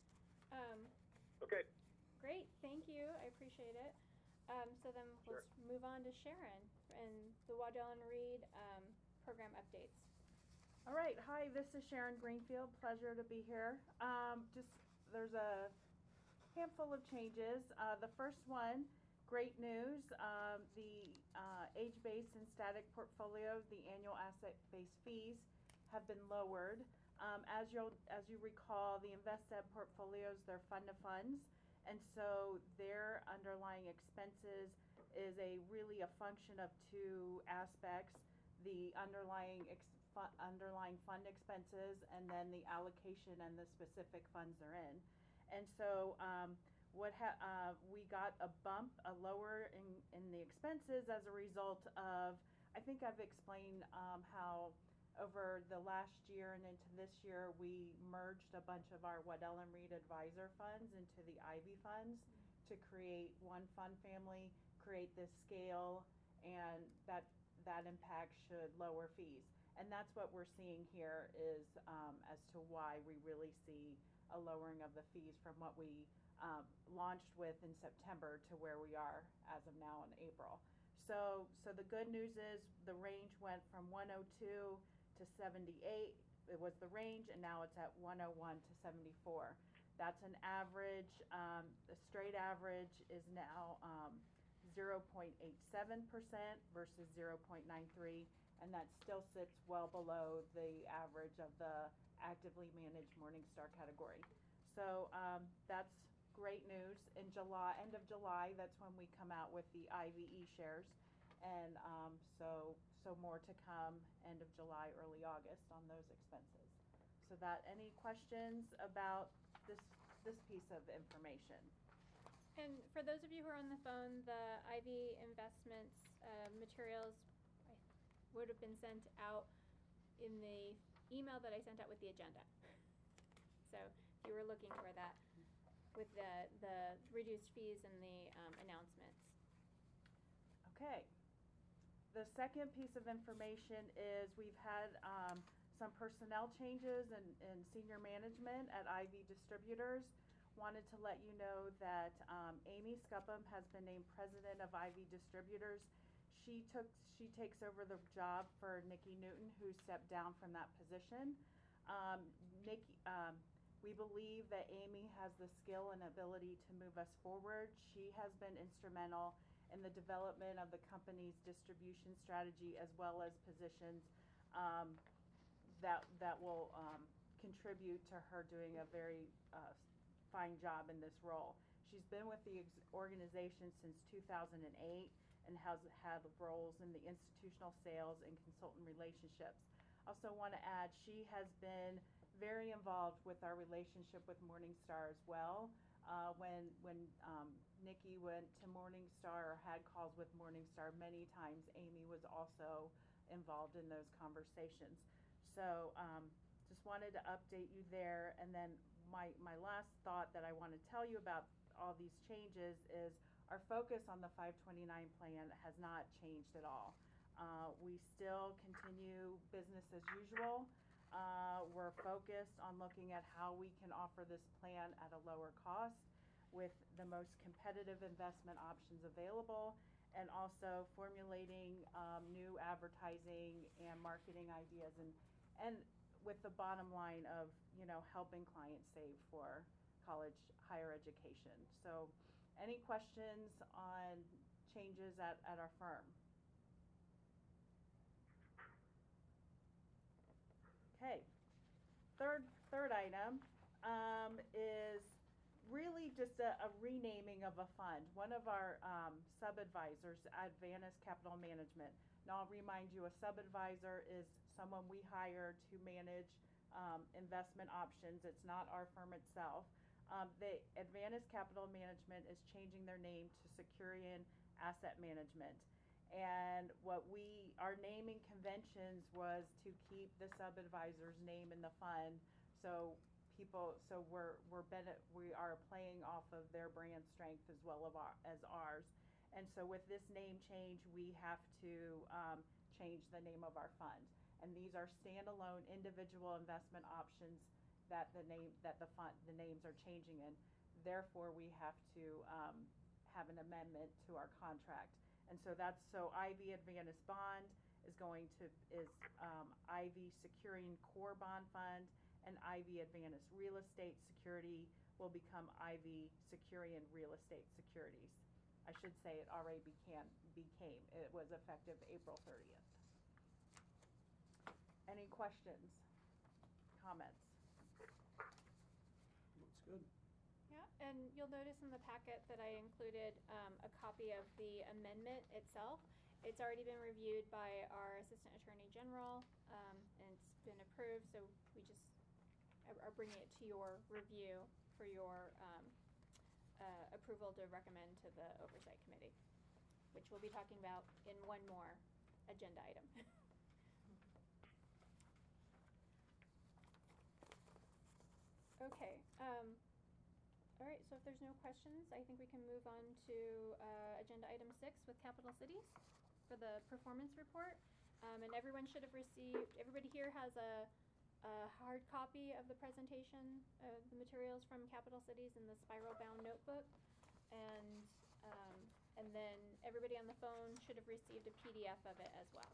Um, Okay. great, thank you. I appreciate it. Um, so then Sure. let's move on to Sharon and the Waddell and Reed um, program updates. All right, hi, this is Sharon Greenfield. Pleasure to be here. Um, just there's a handful of changes. Uh, the first one, great news. Um, the uh, age-based and static portfolio, the annual asset-based fees have been lowered. Um, as you'll as you recall, the InvestEd portfolios, they're fund of funds, and so their underlying expenses is a really a function of two aspects: the underlying ex- fu- underlying fund expenses, and then the allocation and the specific funds they're in. And so um, what ha- uh, we got a bump, a lower in, in the expenses as a result of, I think I've explained um, how over the last year and into this year, we merged a bunch of our Waddell and Reed advisor funds into the Ivy funds to create one fund family, create this scale, and that that impact should lower fees. And that's what we're seeing here is um, as to why we really see a lowering of the fees from what we um, launched with in September to where we are as of now in April. So, so the good news is the range went from one oh two to seventy-eight. It was the range, and now it's at one oh one to seventy-four. That's an average. Um, the straight average is now um, zero point eight seven percent versus zero point nine three, and that still sits well below the average of the actively managed Morningstar category. So um, that's great news. In July, end of July, that's when we come out with the I V E shares, and um, so so more to come end of July, early August on those expenses. So that any questions about this this piece of information? And for those of you who are on the phone, the I V investments uh, materials I would have been sent out in the email that I sent out with the agenda. So if you were looking for that with the, the reduced fees and the um, announcements. Okay. The second piece of information is we've had um, some personnel changes in, in senior management at I V Distributors. Wanted to let you know that um, Amy Scuppum has been named president of I V Distributors. She took she takes over the job for Nikki Newton, who stepped down from that position. Um, Nikki, um, we believe that Amy has the skill and ability to move us forward. She has been instrumental in the development of the company's distribution strategy, as well as positions um, that that will um, contribute to her doing a very uh, fine job in this role. She's been with the ex- organization since two thousand eight and has had roles in the institutional sales and consultant relationships. Also want to add, she has been very involved with our relationship with Morningstar as well. Uh, when when um, Nikki went to Morningstar or had calls with Morningstar many times, Amy was also involved in those conversations. So um, just wanted to update you there. And then my, my last thought that I want to tell you about all these changes is our focus on the five twenty-nine plan has not changed at all. Uh, we still continue business as usual. Uh, we're focused on looking at how we can offer this plan at a lower cost. with the most competitive investment options available, and also formulating um, new advertising and marketing ideas, and and with the bottom line of, you know, helping clients save for college higher education. So any questions on changes at, at our firm? Okay. Third third item um, is really just a, a renaming of a fund. One of our um, sub-advisors, Advantis Capital Management. Now I'll remind you, a sub-advisor is someone we hire to manage um, investment options. It's not our firm itself. Um, the Advantis Capital Management is changing their name to Securian Asset Management. And what we, our naming conventions was to keep the sub-advisor's name in the fund. So people, so we're, we're bene- we are playing off of their brand strength as well of our, as ours. And so with this name change, we have to um, change the name of our fund. And these are standalone individual investment options that the name, that the fund, the names are changing in. Therefore, we have to um, have an amendment to our contract. And so that's, so Ivy Advantis Bond is going to, is um, Ivy Securing Core Bond Fund, and Ivy Advantis Real Estate Security will become Ivy Securian Real Estate Securities. I should say it already became, became, it was effective April thirtieth. Any questions, comments? Looks good. Yeah, and you'll notice in the packet that I included um, a copy of the amendment itself. It's already been reviewed by our Assistant Attorney General, um, and it's been approved, so we just are are bringing it to your review for your um, uh, approval to recommend to the Oversight Committee, which we'll be talking about in one more agenda item. Okay. Um, All right, so if there's no questions, I think we can move on to uh, agenda item six with Capital Cities for the performance report. Um, and everyone should have received, everybody here has a, a hard copy of the presentation, uh, the materials from Capital Cities in the spiral bound notebook. And, um, and then everybody on the phone should have received a P D F of it as well.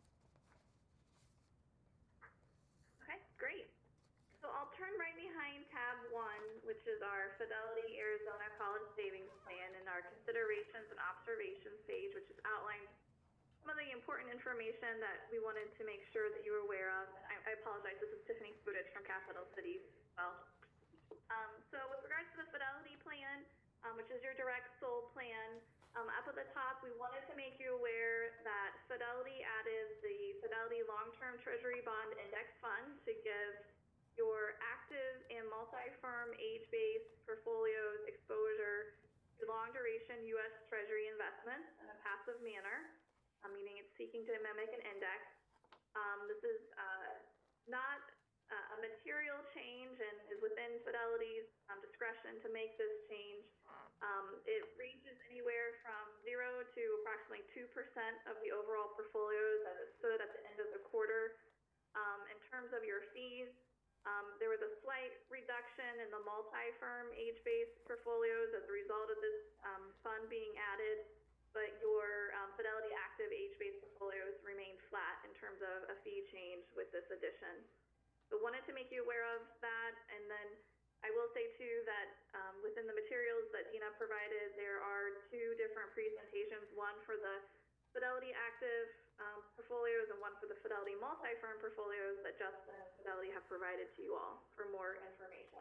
Okay, great. So I'll turn right behind tab one, which is our Fidelity Arizona College Savings Plan, and our considerations and observations page, which is outlined some of the important information that we wanted to make sure that you were aware of. I, I apologize, this is Tiffany Spudich from Capital Cities as well. Um, so with regards to the Fidelity Plan, um, which is your direct sold plan, um, up at the top, we wanted to make you aware that Fidelity added the Fidelity Long-Term Treasury Bond Index Fund to give your active and multi-firm age-based portfolios exposure to long-duration U S Treasury investments in a passive manner, uh, meaning it's seeking to mimic an index. Um, this is uh, not uh, a material change and is within Fidelity's um, discretion to make this change. Um, it ranges anywhere from zero to approximately two percent of the overall portfolios as it stood at the end of the quarter. Um, in terms of your fees, Um, there was a slight reduction in the multi-firm age-based portfolios as a result of this um, fund being added, but your um, Fidelity active age-based portfolios remained flat in terms of a fee change with this addition. So wanted to make you aware of that, and then I will say too that um, within the materials that Dina provided, there are two different presentations, one for the Fidelity active um, portfolios and one for the Fidelity multi-firm portfolios that Justin and Fidelity have provided to you all for more information.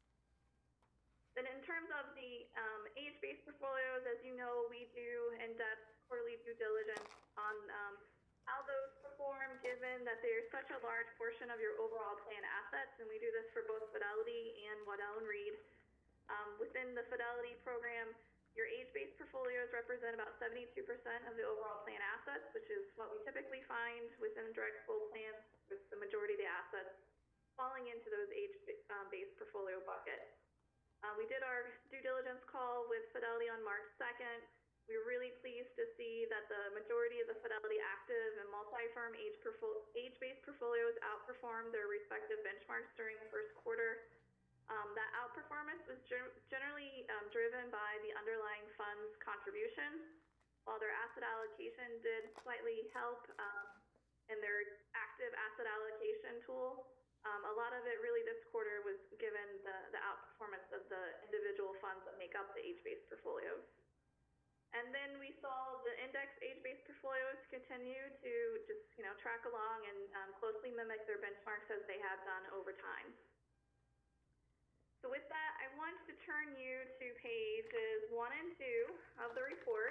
Then in terms of the um, age-based portfolios, as you know, we do in-depth quarterly due diligence on um, how those perform, given that there's such a large portion of your overall plan assets, and we do this for both Fidelity and Waddell and Reed. Um, within the Fidelity program, your age-based portfolios represent about seventy-two percent of the overall plan assets, which is what we typically find within direct sold plans, with the majority of the assets falling into those age-based portfolio buckets. Uh, we did our due diligence call with Fidelity on March second. We were really pleased to see that the majority of the Fidelity active and multi-firm age portfol- age-based portfolios outperformed their respective benchmarks during the first quarter. Um, that outperformance was gen- generally um, driven by the underlying fund's contributions, while their asset allocation did slightly help um, in their active asset allocation tool. Um, a lot of it really this quarter was given the, the outperformance of the individual funds that make up the age-based portfolios. And then we saw the index age-based portfolios continue to just, you know, track along and um, closely mimic their benchmarks as they have done over time. So with that, I want to turn you to pages one and two of the report.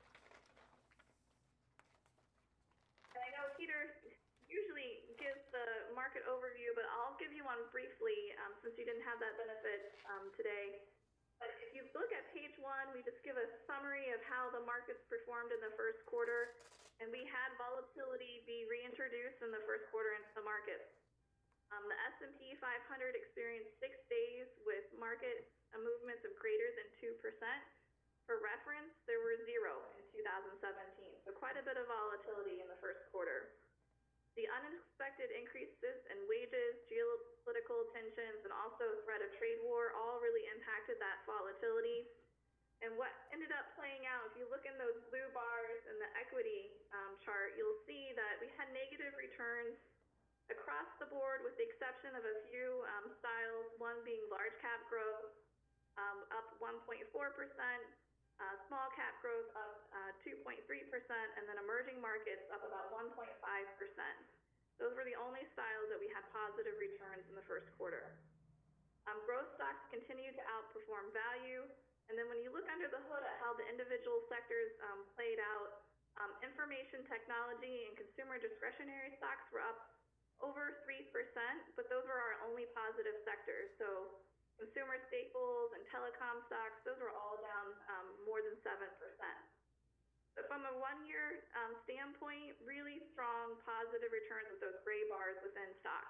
And I know Peter usually gives the market overview, but I'll give you one briefly um, since you didn't have that benefit um, today. But if you look at page one, we just give a summary of how the markets performed in the first quarter, and we had volatility be reintroduced in the first quarter into the markets. Um, the S and P five hundred experienced six days with market uh, movements of greater than two percent. For reference, there were zero in two thousand seventeen, so quite a bit of volatility in the first quarter. The unexpected increases in wages, geopolitical tensions, and also threat of trade war all really impacted that volatility. And what ended up playing out, if you look in those blue bars in the equity um, chart, you'll see that we had negative returns across the board with the exception of a few um, styles, one being large cap growth, um, up one point four percent, uh, small cap growth up uh, two point three percent, and then emerging markets up about one point five percent. Those were the only styles that we had positive returns in the first quarter. Um, growth stocks continued to outperform value, and then when you look under the hood at how the individual sectors um, played out, um, information technology and consumer discretionary stocks were up over three percent, but those were our only positive sectors. So consumer staples and telecom stocks, those were all down um, more than seven percent. So from a one-year um, standpoint, really strong positive returns with those gray bars within stocks.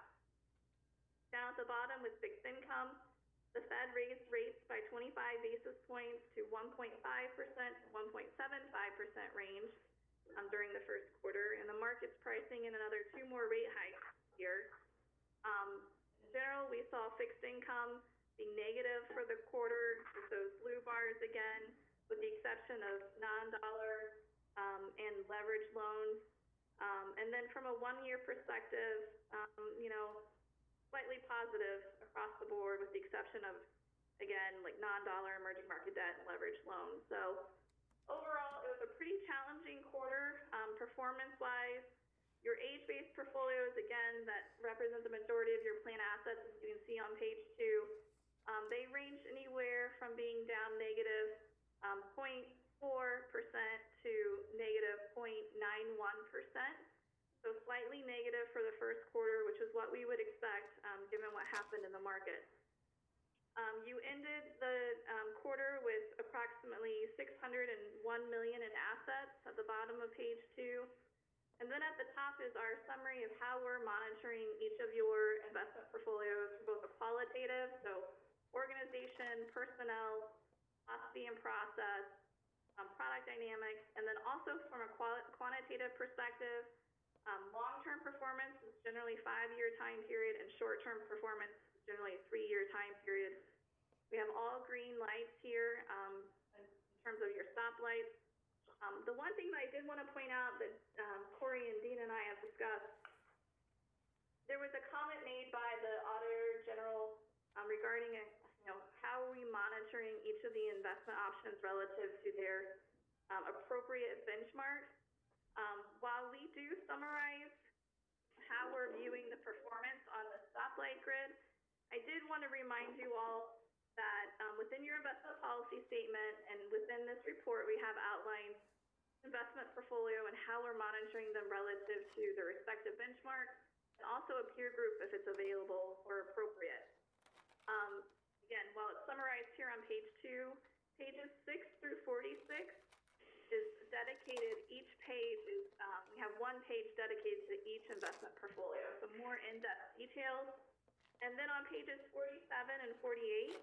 Down at the bottom with fixed income, the Fed raised rates by twenty-five basis points to one point five percent to one point seven five percent range um, during the first quarter, and the market's pricing in another two more rate hikes here. Um, in general, we saw fixed income be negative for the quarter with those blue bars again, with the exception of non-dollar um, and leveraged loans. Um, and then from a one-year perspective, um, you know, slightly positive across the board with the exception of, again, like non-dollar emerging market debt and leveraged loans. So overall, it was a pretty challenging quarter um, performance-wise. Your age-based portfolios, again, that represent the majority of your plan assets, as you can see on page two, um, they range anywhere from being down negative um, zero point four percent to negative zero point nine one percent. So slightly negative for the first quarter, which is what we would expect um, given what happened in the market. Um, you ended the um, quarter with approximately six hundred one million dollars in assets at the bottom of page two. And then at the top is our summary of how we're monitoring each of your investment portfolios for both a qualitative, so organization, personnel, philosophy and process, um, product dynamics, and then also from a quali- quantitative perspective, um, long-term performance is generally five-year time period, and short-term performance is generally a three-year time period. We have all green lights here um, in terms of your stoplights. Um, the one thing that I did want to point out that um, Corey and Dean and I have discussed, there was a comment made by the Auditor General um, regarding, a, you know, how are we monitoring each of the investment options relative to their um, appropriate benchmarks. Um, while we do summarize how we're viewing the performance on the stoplight grid, I did want to remind you all that um, within your investment policy statement and within this report, we have outlined investment portfolio and how we're monitoring them relative to their respective benchmarks, and also a peer group if it's available or appropriate. Um, again, while it's summarized here on page two, pages six through forty-six is dedicated, each page is, um, we have one page dedicated to each investment portfolio, so more in-depth details. And then on pages forty-seven and forty-eight,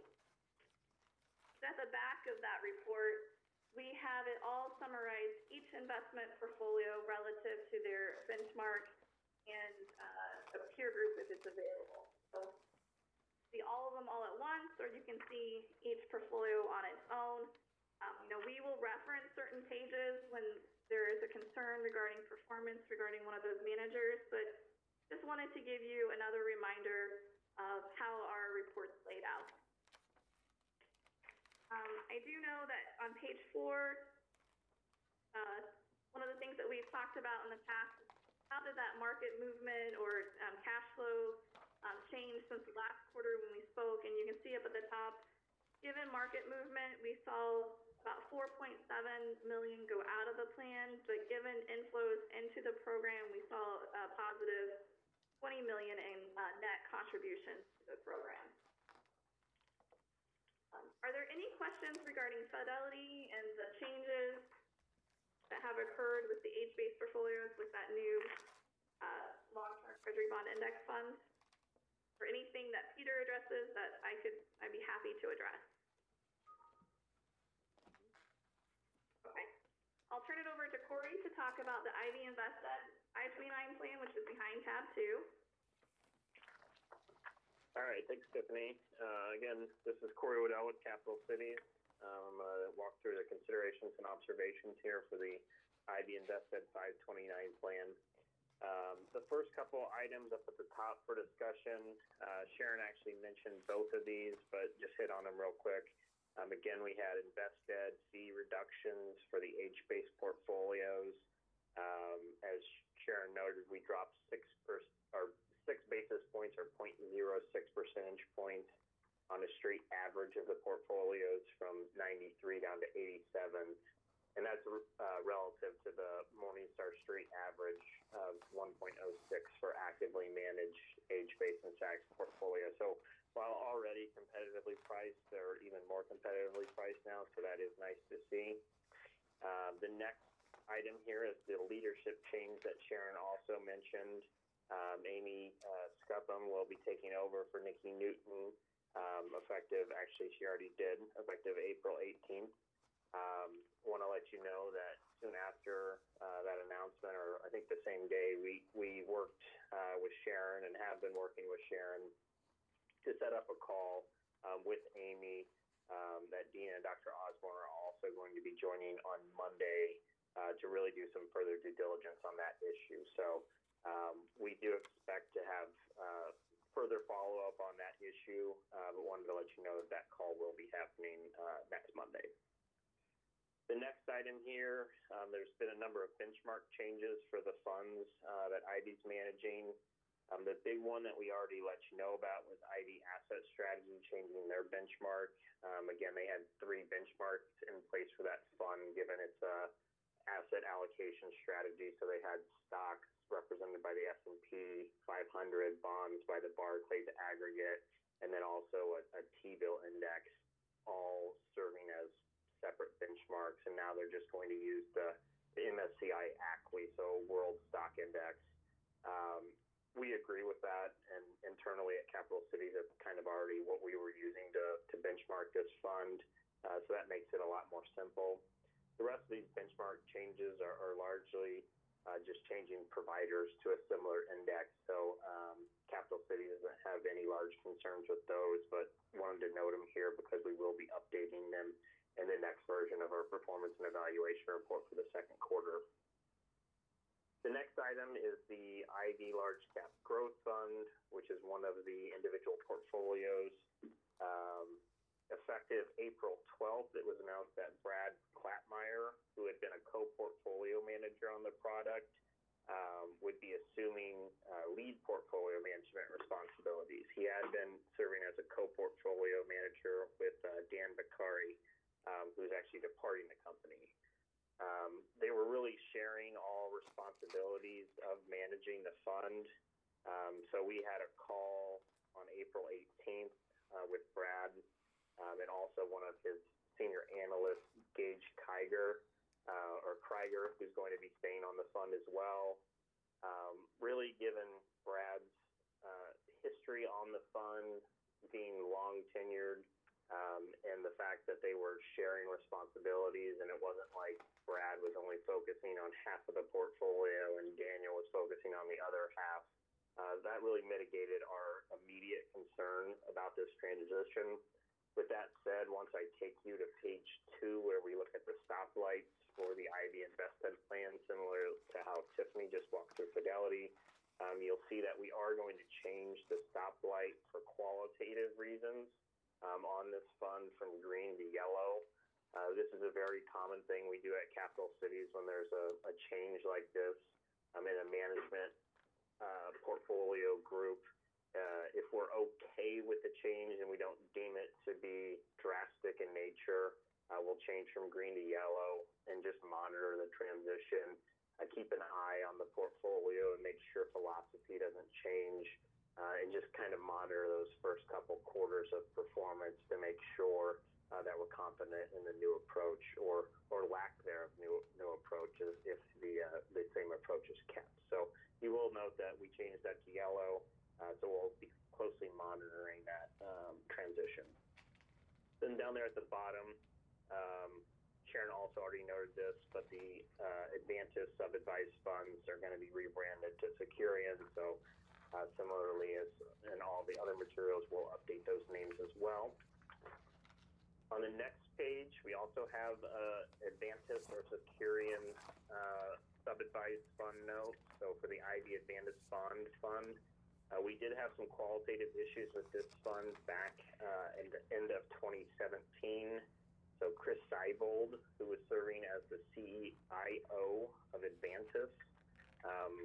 at the back of that report, we have it all summarized, each investment portfolio relative to their benchmark and uh, a peer group if it's available. So see all of them all at once, or you can see each portfolio on its own. Um, you know, we will reference certain pages when there is a concern regarding performance regarding one of those managers, but just wanted to give you another reminder of how our report's laid out. Um, I do know that on page four, uh, one of the things that we've talked about in the past is how did that market movement or um, cash flow um, change since last quarter when we spoke? And you can see up at the top, given market movement, we saw about four point seven million go out of the plan, but given inflows into the program, we saw a positive twenty million in uh, net contributions to the program. Um, are there any questions regarding Fidelity and the changes that have occurred with the age-based portfolios with that new uh, long-term Treasury bond index fund? Or anything that Peter addresses that I could, I'd be happy to address. Okay, I'll turn it over to Corey to talk about the Ivy Invested I twenty-nine plan, which is behind tab two. All right, thanks, Tiffany. Uh, again, this is Corey Waddell with Capital Cities. Um, I'm going to walk through the considerations and observations here for the Ivy Invested five twenty-nine plan. Um, the first couple items up at the top for discussion, uh, Sharon actually mentioned both of these, but just hit on them real quick. Um, again, we had Invested fee reductions for the age-based portfolios. Um, as Sharon noted, we dropped six per, or six basis points or zero point zero six percentage points on a straight average of the portfolios from ninety-three down to eighty-seven. And that's uh, relative to the Morningstar straight average of one point oh six for actively managed age-based and Sachs portfolio. So while already competitively priced, they're even more competitively priced now, so that is nice to see. Uh, the next item here is the leadership change that Sharon also mentioned. Um, Amy uh, Scuppum will be taking over for Nikki Newton, um, effective, actually she already did, effective April eighteenth. Um, want to let you know that soon after uh, that announcement, or I think the same day, we, we worked uh, with Sharon and have been working with Sharon to set up a call um, with Amy um, that Dina and Doctor Osborne are also going to be joining on Monday uh, to really do some further due diligence on that issue. So um, we do expect to have uh, further follow-up on that issue, uh, but wanted to let you know that that call will be happening uh, next Monday. The next item here, um, there's been a number of benchmark changes for the funds uh, that Ivy's managing. Um, the big one that we already let you know about was Ivy Asset Strategy changing their benchmark. Um, again, they had three benchmarks in place for that fund, given its uh, asset allocation strategy. So they had stocks represented by the S and P five hundred, bonds by the Barclays aggregate, and then also a, a T-bill index, all serving as separate benchmarks. And now they're just going to use the, the M S C I A C W I, so World Stock Index. Um, we agree with that, and internally at Capital Cities, it's kind of already what we were using to, to benchmark this fund. Uh, so that makes it a lot more simple. The rest of these benchmark changes are, are largely uh, just changing providers to a similar index. So um, Capital City doesn't have any large concerns with those, but wanted to note them here because we will be updating them in the next version of our performance and evaluation report for the second quarter. The next item is the Ivy Large Cap Growth Fund, which is one of the individual portfolios. Um, effective April twelfth, it was announced that Brad Klattmeyer, who had been a co-portfolio manager on the product, um, would be assuming uh, lead portfolio management responsibilities. He had been serving as a co-portfolio manager with uh, Dan Vicari, um, who's actually departing the company. Um, they were really sharing all responsibilities of managing the fund. Um, so we had a call on April eighteenth uh, with Brad um, and also one of his senior analysts, Gage Kiger, uh, or Krieger, who's going to be staying on the fund as well. Um, really given Brad's uh, history on the fund, being long tenured, Um, and the fact that they were sharing responsibilities, and it wasn't like Brad was only focusing on half of the portfolio and Daniel was focusing on the other half. Uh, that really mitigated our immediate concern about this transition. With that said, once I take you to page two, where we look at the stoplights for the Ivy Invested plan, similar to how Tiffany just walked through Fidelity, um, you'll see that we are going to change the stoplight for qualitative reasons um, on this fund from green to yellow. Uh, this is a very common thing we do at capital cities when there's a, a change like this um, in a management uh, portfolio group. Uh, if we're okay with the change and we don't deem it to be drastic in nature, uh, we'll change from green to yellow and just monitor the transition. Uh, keep an eye on the portfolio and make sure philosophy doesn't change, uh, and just kind of monitor those first couple quarters of performance to make sure uh, that we're confident in the new approach or or lack there of new new approaches if the uh, the same approach is kept. So you will note that we changed that to yellow. Uh, so we'll be closely monitoring that um, transition. Then down there at the bottom, um, Sharon also already noted this, but the uh, Advantis sub-advised funds are going to be rebranded to Securian. So uh, similarly as in all the other materials, we'll update those names as well. On the next page, we also have uh, Advantis or Securian uh, sub-advised fund notes. So for the Ivy Advantis Bond Fund, Uh, we did have some qualitative issues with this fund back uh, in the end of twenty seventeen. So Chris Seibold, who was serving as the C I O of Advantis, um,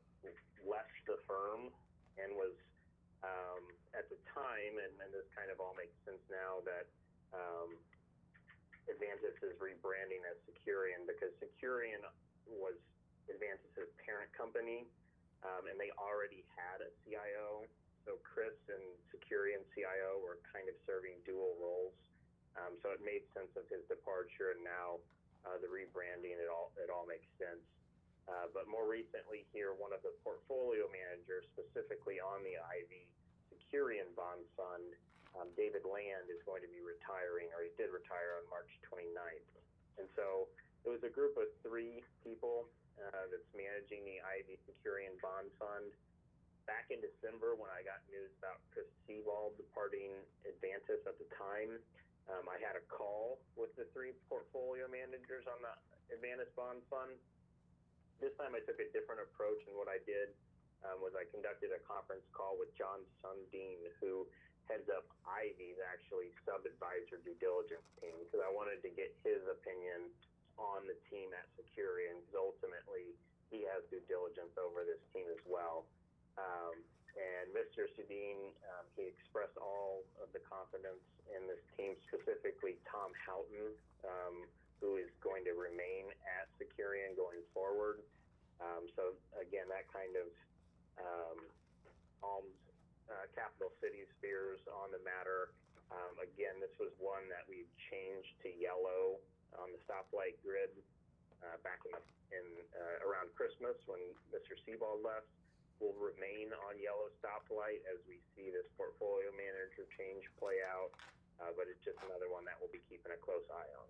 left the firm and was um, at the time, and, and this kind of all makes sense now, that um, Advantis is rebranding as Securian because Securian was Advantis' parent company. Um, and they already had a C I O. So Chris and Securian C I O were kind of serving dual roles. Um, so it made sense of his departure, and now uh, the rebranding, it all it all makes sense. Uh, but more recently here, one of the portfolio managers, specifically on the Ivy Securian Bond Fund, um, David Land, is going to be retiring, or he did retire on March twenty-ninth. And so it was a group of three people Uh, that's managing the Ivy Securian Bond Fund. Back in December, when I got news about Chris Seibold departing Advantis at the time, um, I had a call with the three portfolio managers on the Advantis Bond Fund. This time I took a different approach, and what I did um, was I conducted a conference call with John Sundin, who heads up Ivy's actually sub-advisor due diligence team, because I wanted to get his opinion on the team at Securian, because ultimately he has due diligence over this team as well. Um, and Mister Sudin, um, he expressed all of the confidence in this team, specifically Tom Houghton, um, who is going to remain at Securian going forward. Um, so again, that kind of um, calms uh, Capital City's fears on the matter. Um, again, this was one that we changed to yellow on the stoplight grid uh, back in, the, in uh, around Christmas when Mister Seibold left. Will remain on yellow stoplight as we see this portfolio manager change play out, uh, but it's just another one that we'll be keeping a close eye on.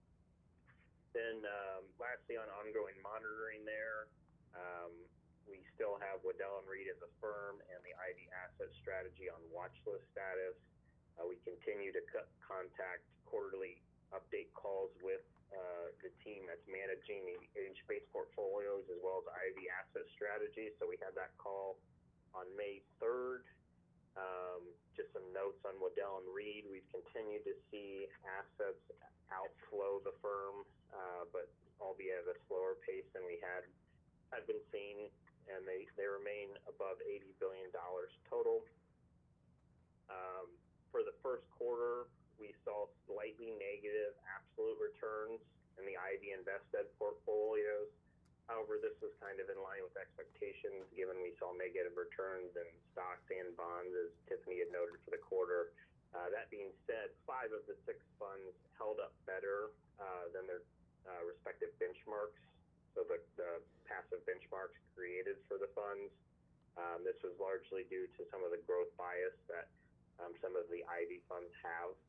Then um, lastly, on ongoing monitoring there, um, we still have Waddell and Reed as a firm and the Ivy Asset Strategy on watch list status. Uh, we continue to c- contact quarterly update calls with uh, the team that's managing the age-based portfolios as well as Ivy Asset Strategy. So we had that call on May third. Um, just some notes on Waddell and Reed. We've continued to see assets outflow the firm, uh, but albeit at a slower pace than we had had been seeing, and they, they remain above eighty billion dollars total. Um, for the first quarter, we saw slightly negative absolute returns in the Ivy Invested portfolios. However, this was kind of in line with expectations, given we saw negative returns in stocks and bonds, as Tiffany had noted for the quarter. Uh, that being said, five of the six funds held up better uh, than their uh, respective benchmarks. So the, the passive benchmarks created for the funds. Um, this was largely due to some of the growth bias that um, some of the Ivy funds have.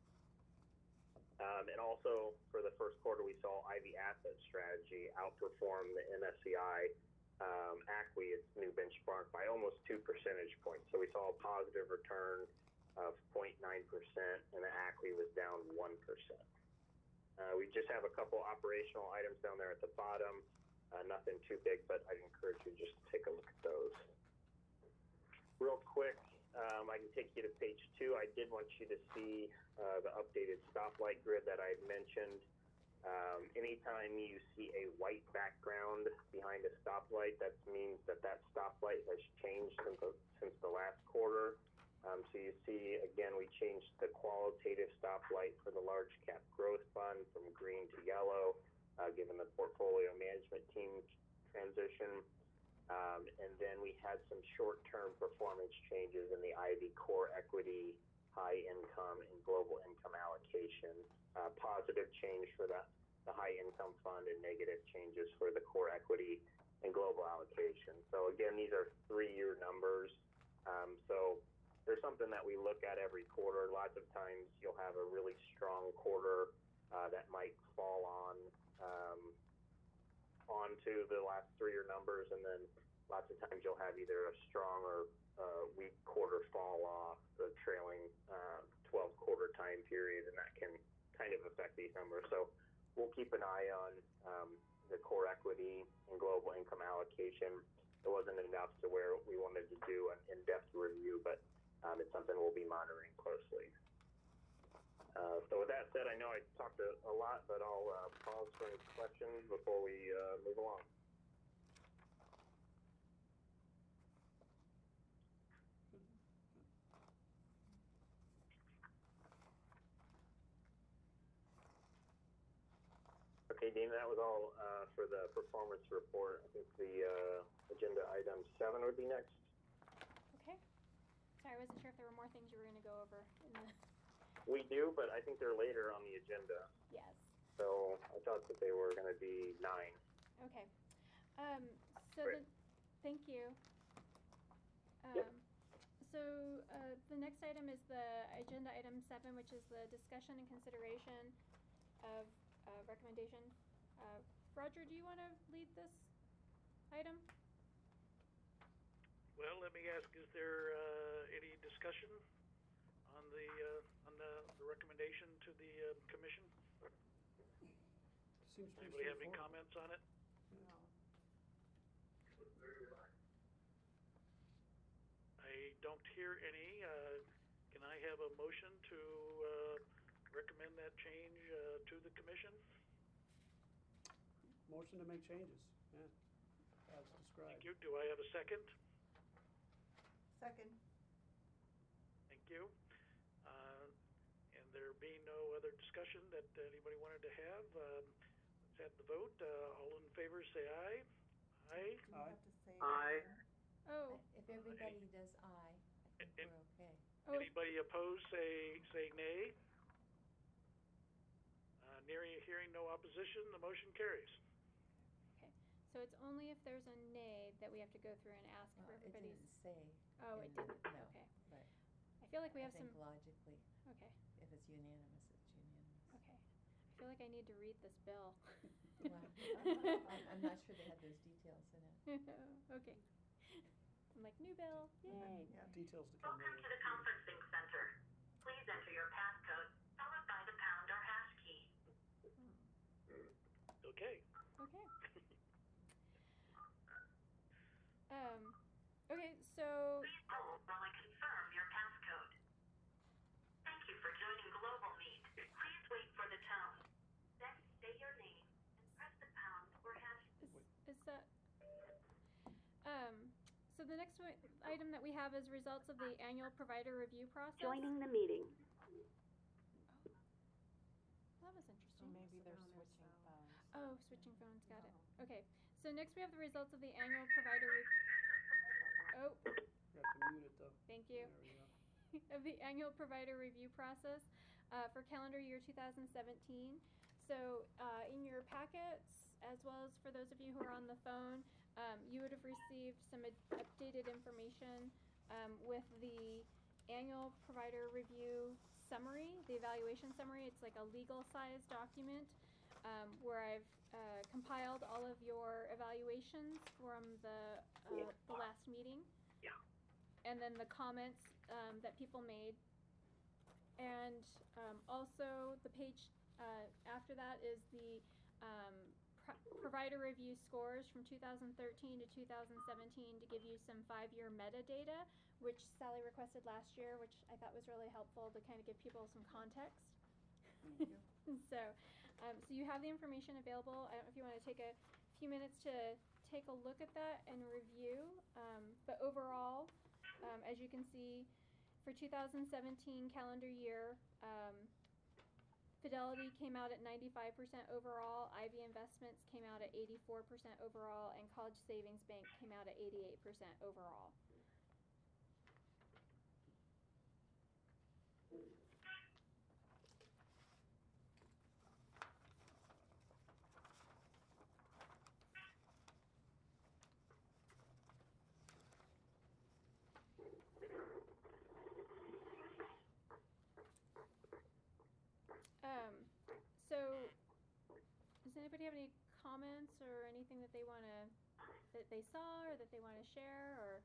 Um, and also, for the first quarter, we saw Ivy Asset Strategy outperform the M S C I um, A C W I, its new benchmark, by almost two percentage points. So we saw a positive return of zero point nine percent, and the A C W I was down one percent. Uh, we just have a couple operational items down there at the bottom. Uh, nothing too big, but I'd encourage you just to take a look at those. Real quick, um, I can take you to page two. I did want you to see uh, the updated stoplight grid that I had mentioned. Um, anytime you see a white background behind a stoplight, that means that that stoplight has changed since the, since the last quarter. Um, so you see, again, we changed the qualitative stoplight for the large cap growth fund from green to yellow, uh, given the portfolio management team transition. Um, and then we had some short-term performance changes in the Ivy core equity, high income, and global income allocation. Uh, positive change for the, the high income fund and negative changes for the core equity and global allocation. So again, these are three-year numbers. Um, so there's something that we look at every quarter. Lots of times you'll have a really strong quarter uh, that might fall on um, onto the last three-year numbers, and then lots of times you'll have either a strong or uh, weak quarter fall off the trailing uh, twelve quarter time period, and that can kind of affect these numbers. So we'll keep an eye on um, the core equity and global income allocation. It wasn't enough to where we wanted to do an in-depth review, but um, it's something we'll be monitoring closely. Uh, so with that said, I know I talked a, a lot, but I'll uh, pause for any questions before we uh, move along. Okay, Dean, that was all uh, for the performance report. I think the uh, agenda item seven would be next. Okay. Sorry, I wasn't sure if there were more things you were going to go over in the. We do, but I think they're later on the agenda. Yes. So I thought that they were going to be nine. Okay. Um, so Great. the, thank you. Um, Yep. So uh, the next item is the agenda item seven, which is the discussion and consideration of uh, recommendation. Uh, Roger, do you want to lead this item? Well, let me ask, is there uh, any discussion on the uh, on the, the recommendation to the uh, commission? Seems pretty Anybody have any straightforward. comments on it? No. I don't hear any. Uh, can I have a motion to uh, recommend that change uh, to the commission? Motion to make changes, yeah, as Thank described. you. Do I have a second? Second. Thank you. Uh, and there being no other discussion that anybody wanted to have, um, let's have the vote. Uh, all in favor say aye. Aye. You Aye. have to say. it Aye. again. Oh, If everybody does aye, I think And- we're okay. oh, Anybody opposed say say nay. Uh, nearing, hearing no opposition, the motion carries. okay. So it's only if there's a nay that we have to go through and ask for Well, it everybody's. didn't say. Oh, it in- didn't. No, Okay. but I feel like we I have some. think logically, Okay. if it's unanimous, it's unanimous. Okay. I feel like I need to read this bill. Well, I'm, I'm not sure they had those details in it. Okay. I'm like, new bill, yay. Yeah. Details to come Welcome later. to the conferencing center. Please enter your passcode followed by the pound or hash key. Okay. Okay. Um, okay, so, Please hold while I confirm your passcode. Thank you for joining Global Meet. Please wait for the tone. Then say your name and press the pound or hash key. is, is that, um, so the next one, item that we have is results of the annual provider review process. Joining the meeting. That was So interesting. maybe they're Around there, switching so. phones. Oh, switching phones, got it. Okay, so next we have the results of the annual provider re- oh, We have to mute it though. thank you. There we go. Of the annual provider review process uh, for calendar year two thousand seventeen. So uh, in your packets, as well as for those of you who are on the phone, um, you would have received some ad- updated information um, with the annual provider review summary, the evaluation summary. It's like a legal size document um, where I've uh, compiled all of your evaluations from the, uh, the last meeting. and then the comments um, that people made. And um, also the page uh, after that is the um, pro- provider review scores from two thousand thirteen to two thousand seventeen to give you some five-year metadata, which Sally requested last year, which I thought was really helpful to kind of give people some context. so, um, so you have the information available. I don't know if you want to take a few minutes to take a look at that and review. Um, but overall, um, as you can see, for two thousand seventeen calendar year, um, Fidelity came out at ninety-five percent overall, Ivy Investments came out at eighty-four percent overall, and College Savings Bank came out at eighty-eight percent overall. Um, so, does anybody have any comments or anything that they want to, that they saw or that they want to share, or?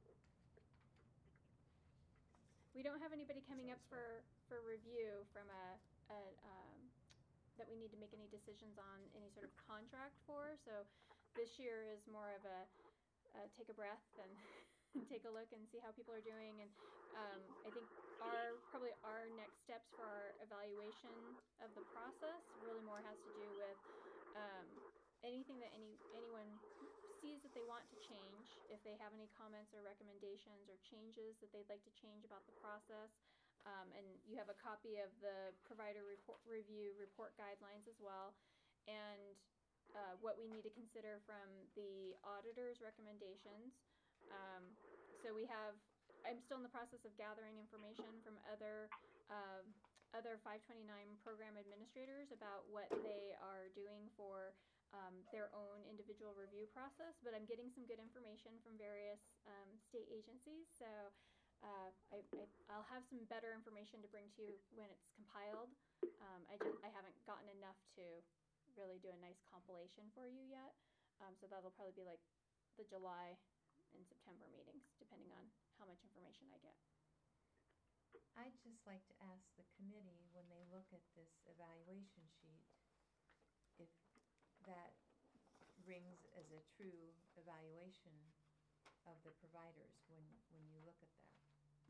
We don't have anybody coming up for, for review from a, a um, that we need to make any decisions on any sort of contract for. So this year is more of a, a take a breath and take a look and see how people are doing. And um, I think our probably our next steps for our evaluation of the process really more has to do with um, anything that any anyone sees that they want to change, if they have any comments or recommendations or changes that they'd like to change about the process. Um, and you have a copy of the provider report, review report guidelines as well, and uh, what we need to consider from the auditor's recommendations. Um, so we have, I'm still in the process of gathering information from other um, other five twenty-nine program administrators about what they are doing for Um, their own individual review process, but I'm getting some good information from various um, state agencies, so uh, I, I, I'll have some better information to bring to you when it's compiled. Um, I just I haven't gotten enough to really do a nice compilation for you yet, um, so that'll probably be like the July and September meetings, depending on how much information I get. I'd just like to ask the committee, when they look at this evaluation sheet, if that rings as a true evaluation of the providers when, when you look at that.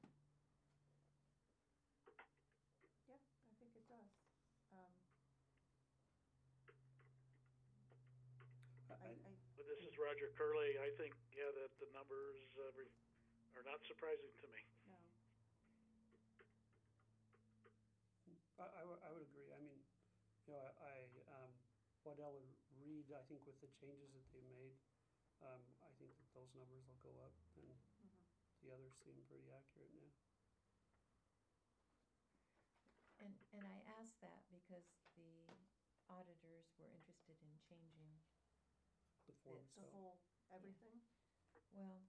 Yeah, I think it does. Um, I, I, But this is Roger Curley. I think, yeah, that the numbers uh, re- are not surprising to me. no. I, I would, I would agree. I mean, you know, I, I um, Waddell and Reed, I think with the changes that they made, um, I think that those numbers will go up, and Mhm. the others seem pretty accurate now. And, and I asked that because the auditors were interested in changing, The form It's The itself. whole, everything? well,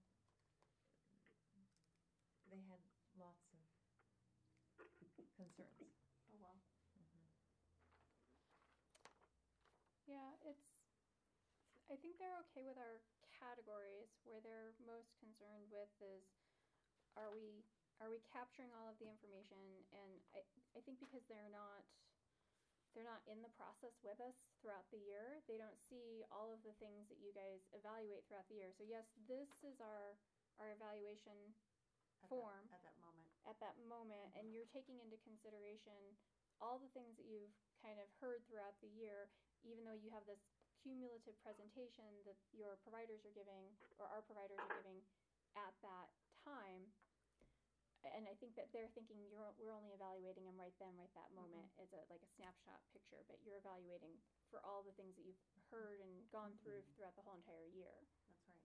they had lots of concerns. Oh, wow. Mhm. Yeah, it's, I think they're okay with our categories. Where they're most concerned with is, are we, are we capturing all of the information? And I, I think because they're not, they're not in the process with us throughout the year, they don't see all of the things that you guys evaluate throughout the year. So yes, this is our, our evaluation At that- form At that moment. at that moment, and you're taking into consideration all the things that you've kind of heard throughout the year, even though you have this cumulative presentation that your providers are giving, or our providers are giving at that time. And I think that they're thinking you're, we're only evaluating them right then, right that moment. Mhm. It's a, like a snapshot picture, but you're evaluating for all the things that you've heard and gone through Mhm. throughout the whole entire year. That's right.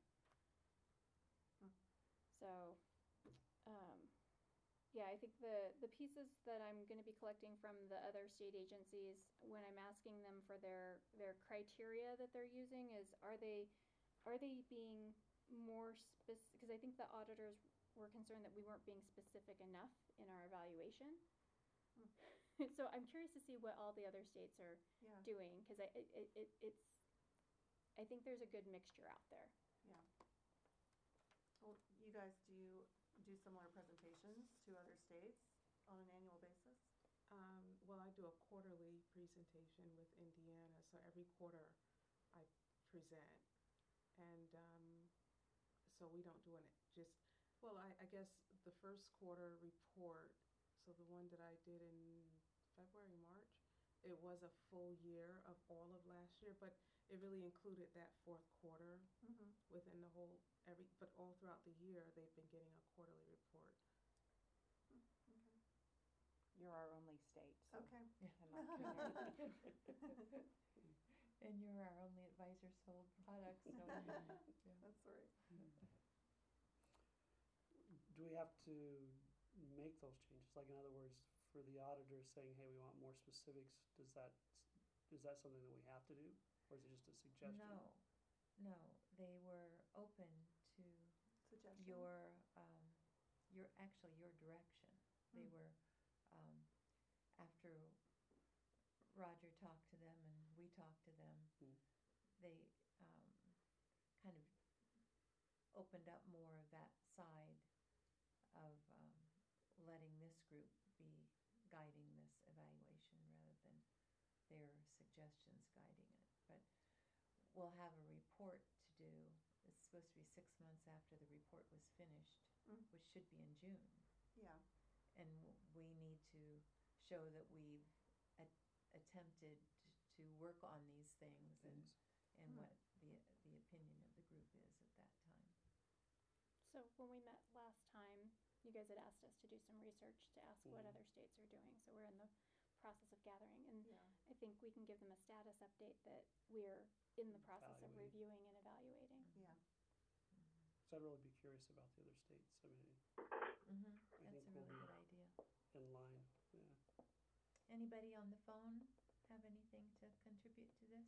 So, um, yeah, I think the, the pieces that I'm going to be collecting from the other state agencies, when I'm asking them for their, their criteria that they're using, is are they are they being more specific? Because I think the auditors were concerned that we weren't being specific enough in our evaluation. So I'm curious to see what all the other states are Yeah. doing, because I it, it, it, it's I think there's a good mixture out there. Yeah. Well, you guys, do you, do similar presentations to other states on an annual basis? Um, well, I do a quarterly presentation with Indiana, so every quarter I present. And um, so we don't do it just, well, I, I guess the first quarter report, so the one that I did in February, March, it was a full year of all of last year, but it really included that fourth quarter Mm-hmm. within the whole, every, but all throughout the year, they've been getting a quarterly report. Okay. You're our only state, so. Okay. I'm not concerned. And you're our only advisor sold products, so. Yeah. That's right. Do we have to make those changes? Like, in other words, for the auditors saying, hey, we want more specifics, does that, is that something that we have to do? Or is it just a suggestion? No, no, they were open to Suggestion? your, um, your, actually your direction. They Hmm. were, um, after Roger talked to them and we talked to them, Hmm. they, um, kind of opened up more of that side of, um, letting this group be guiding this evaluation rather than their suggestions guiding it. But we'll have a report to do. It's supposed to be six months after the report was finished, Mm. which should be in June. Yeah. And w- we need to show that we've at- attempted to work on these things and, and Hmm. what the, the opinion of the group is at that time. So when we met last time, you guys had asked us to do some research to ask what Mhm. other states are doing. So we're in the process of gathering, and Yeah. I think we can give them a status update that we're in the process of Evaluating. reviewing and evaluating. Yeah. So I'd really be curious about the other states. I mean, Mm-hmm. I That's think a we'll really be good idea. in line, yeah. Anybody on the phone have anything to contribute to this?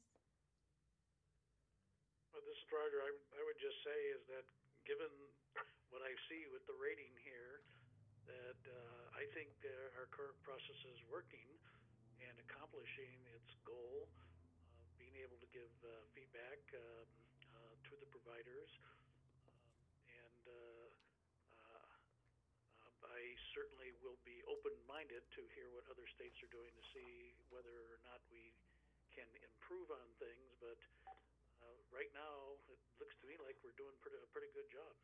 Well, this is Roger. I, I would just say is that given what I see with the rating here, that uh, I think uh, our current process is working and accomplishing its goal of being able to give uh, feedback um, uh, to the providers. Um, and uh, uh, uh, I certainly will be open-minded to hear what other states are doing to see whether or not we can improve on things. But uh, right now, it looks to me like we're doing pretty, a pretty good job.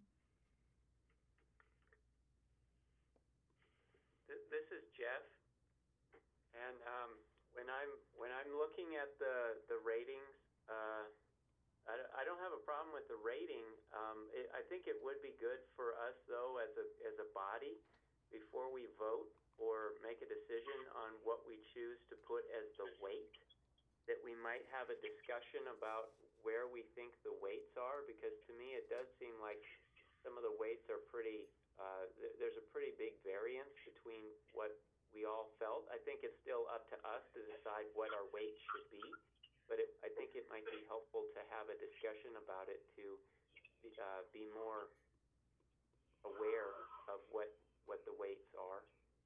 Th- This is Jeff, and um, when I'm when I'm looking at the the ratings, uh, I, d- I don't have a problem with the rating. Um, it, I think it would be good for us though, as a as a body, before we vote or make a decision on what we choose to put as the weight, that we might have a discussion about where we think the weights are, because to me it does seem like some of the weights are pretty. Uh, th- there's a pretty big variance between what we all felt. I think it's still up to us to decide what our weight should be, but it, I think it might be helpful to have a discussion about it to be, uh, be more aware of what what the weights are.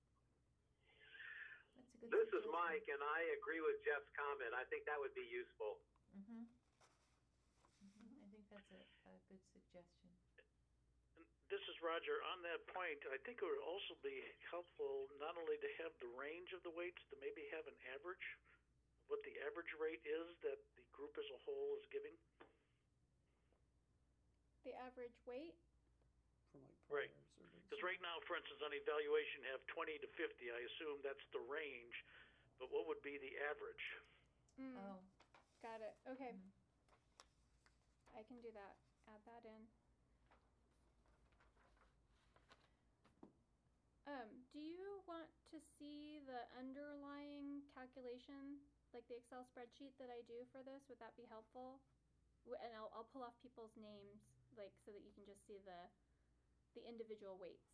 That's a good This is suggestion. Mike, and I agree with Jeff's comment. I think that would be useful. Mm-hmm. Mm-hmm. I think that's a, a good suggestion. And this is Roger. On that point, I think it would also be helpful not only to have the range of the weights, to maybe have an average, what the average rate is that the group as a whole is giving. The average weight, From like Right. prior surveys. Because right now, for instance, on evaluation, have twenty to fifty. I assume that's the range, but what would be the average? mm, Oh, got it, okay. Mhm. I can do that, add that in. Um, do you want to see the underlying calculation, like the Excel spreadsheet that I do for this? Would that be helpful? W- And I'll, I'll pull off people's names, like, so that you can just see the, the individual weights.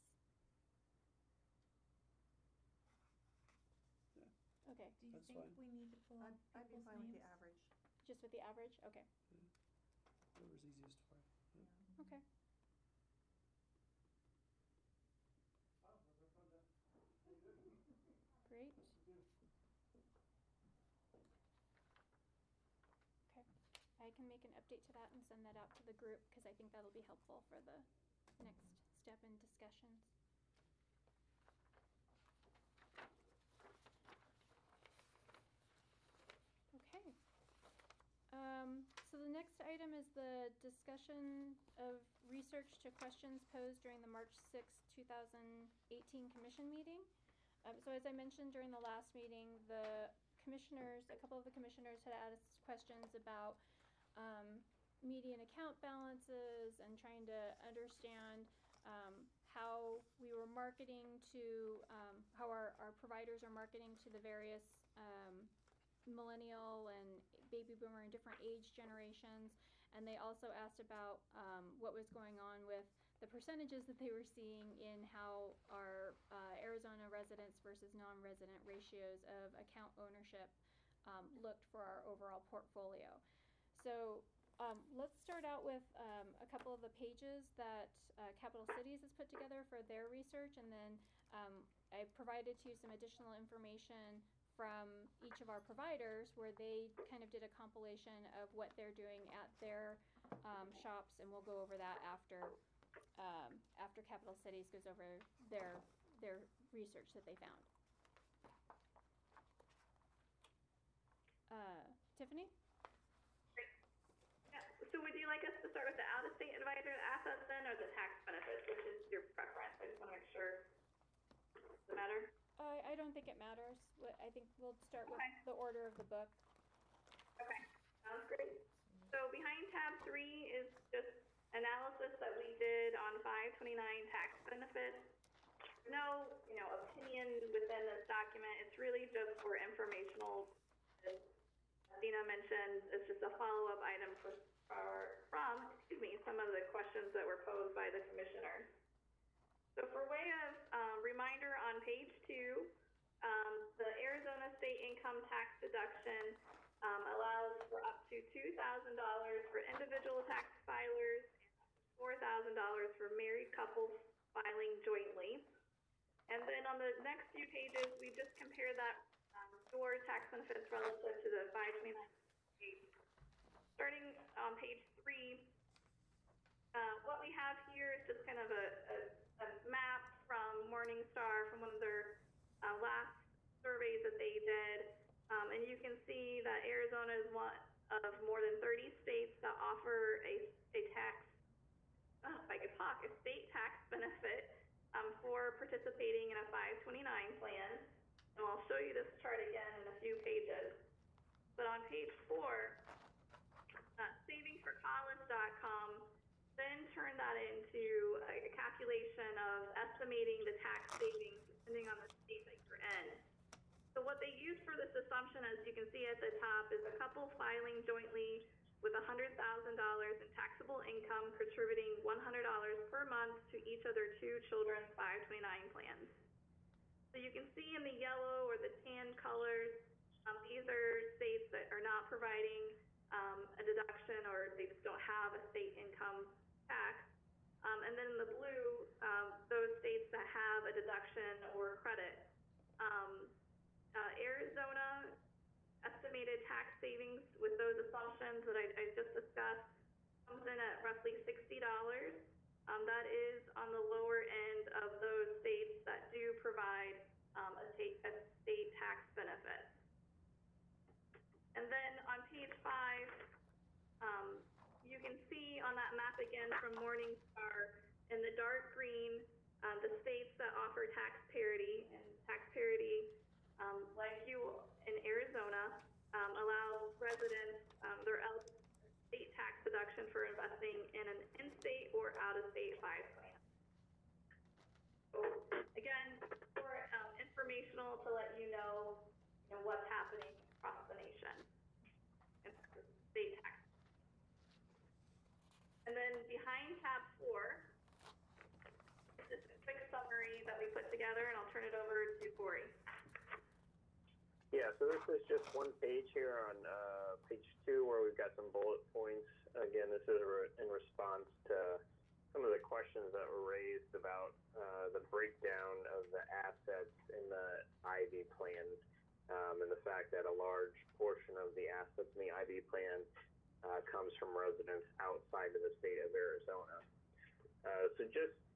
Yeah. Okay, do you That's think fine. we need to pull I'd, out I'd be people's fine with names? the average. just with the average, okay, Whatever's easiest for you. Yeah. okay. Great. Okay, I can make an update to that and send that out to the group, because I think that'll be helpful for the next step open discussions. Okay. Um, so the next item is the discussion of research to questions posed during the March sixth, two thousand eighteen commission meeting. Um, so as I mentioned during the last meeting, the commissioners, a couple of the commissioners had asked questions about um, median account balances and trying to understand um, how we were marketing to, um, how our, our providers are marketing to the various um, millennial and baby boomer and different age generations. And they also asked about um, what was going on with the percentages that they were seeing in how our uh, Arizona residents versus non-resident ratios of account ownership um, looked for our overall portfolio. So um, let's start out with um, a couple of the pages that uh, Capital Cities has put together for their research, and then um, I provided to you some additional information from each of our providers where they kind of did a compilation of what they're doing at their um, shops, and we'll go over that after um, after Capital Cities goes over their their research that they found. Uh, Tiffany? Yeah. So would you like us to start with the out-of-state advisor assets then, or the tax benefits, which is your preference? I just want to make sure. Does it matter? Uh, I don't think it matters. Wh- I think we'll start with Okay. the order of the book. Okay, sounds great. So behind tab three is just analysis that we did on five twenty-nine tax benefits. No, you know, opinion within this document. It's really just for informational. As Dina mentioned, it's just a follow-up item for, for from, excuse me, some of the questions that were posed by the commissioners. So for way of um, reminder, on page two, um, the Arizona state income tax deduction um, allows for up to two thousand dollars for individual tax filers, four thousand dollars for married couples filing jointly. And then on the next few pages, we just compare that um, your tax benefits relative to the five twenty-nine page. Starting on page three, uh, what we have here is just kind of a, a, a map from Morningstar, from one of their uh, last surveys that they did. Um, and you can see that Arizona is one of more than thirty states that offer a, a tax, oh, if I could talk, a state tax benefit um, for participating in a five twenty-nine plan. And I'll show you this chart again in a few pages. But on page four, uh, savings for college dot com then turn that into a, a calculation of estimating the tax savings depending on the state that you're in. So what they use for this assumption, as you can see at the top, is a couple filing jointly with one hundred thousand dollars in taxable income, contributing one hundred dollars per month to each of their two children's five twenty-nine plans. So you can see in the yellow or the tan colors, um, these are states that are not providing um, a deduction, or they just don't have a state income tax. Um, and then in the blue, um, those states that have a deduction or credit. Um, uh, Arizona estimated tax savings with those assumptions that I, I just discussed comes in at roughly sixty dollars. Um, that is on the lower end of those states that do provide um, a, state, a state tax benefit. And then on page five, um, you can see on that map again from Morningstar in the dark green, um, the states that offer tax parity, and tax parity, um, like you in Arizona, um, allows residents um, their eligible state tax deduction for investing in an in-state or out-of-state five plan. So again, more um, informational to let you know, you know what's happening across the nation in terms of state tax. And then behind tab four, just a quick summary that we put together, and I'll turn it over to Corey. Yeah, so this is just one page here on uh, page two where we've got some bullet points. Again, this is re- in response to some of the questions that were raised about uh, the breakdown of the assets in the I V plans, um, and the fact that a large portion of the assets in the I V plan uh, comes from residents outside of the state of Arizona. Uh, so just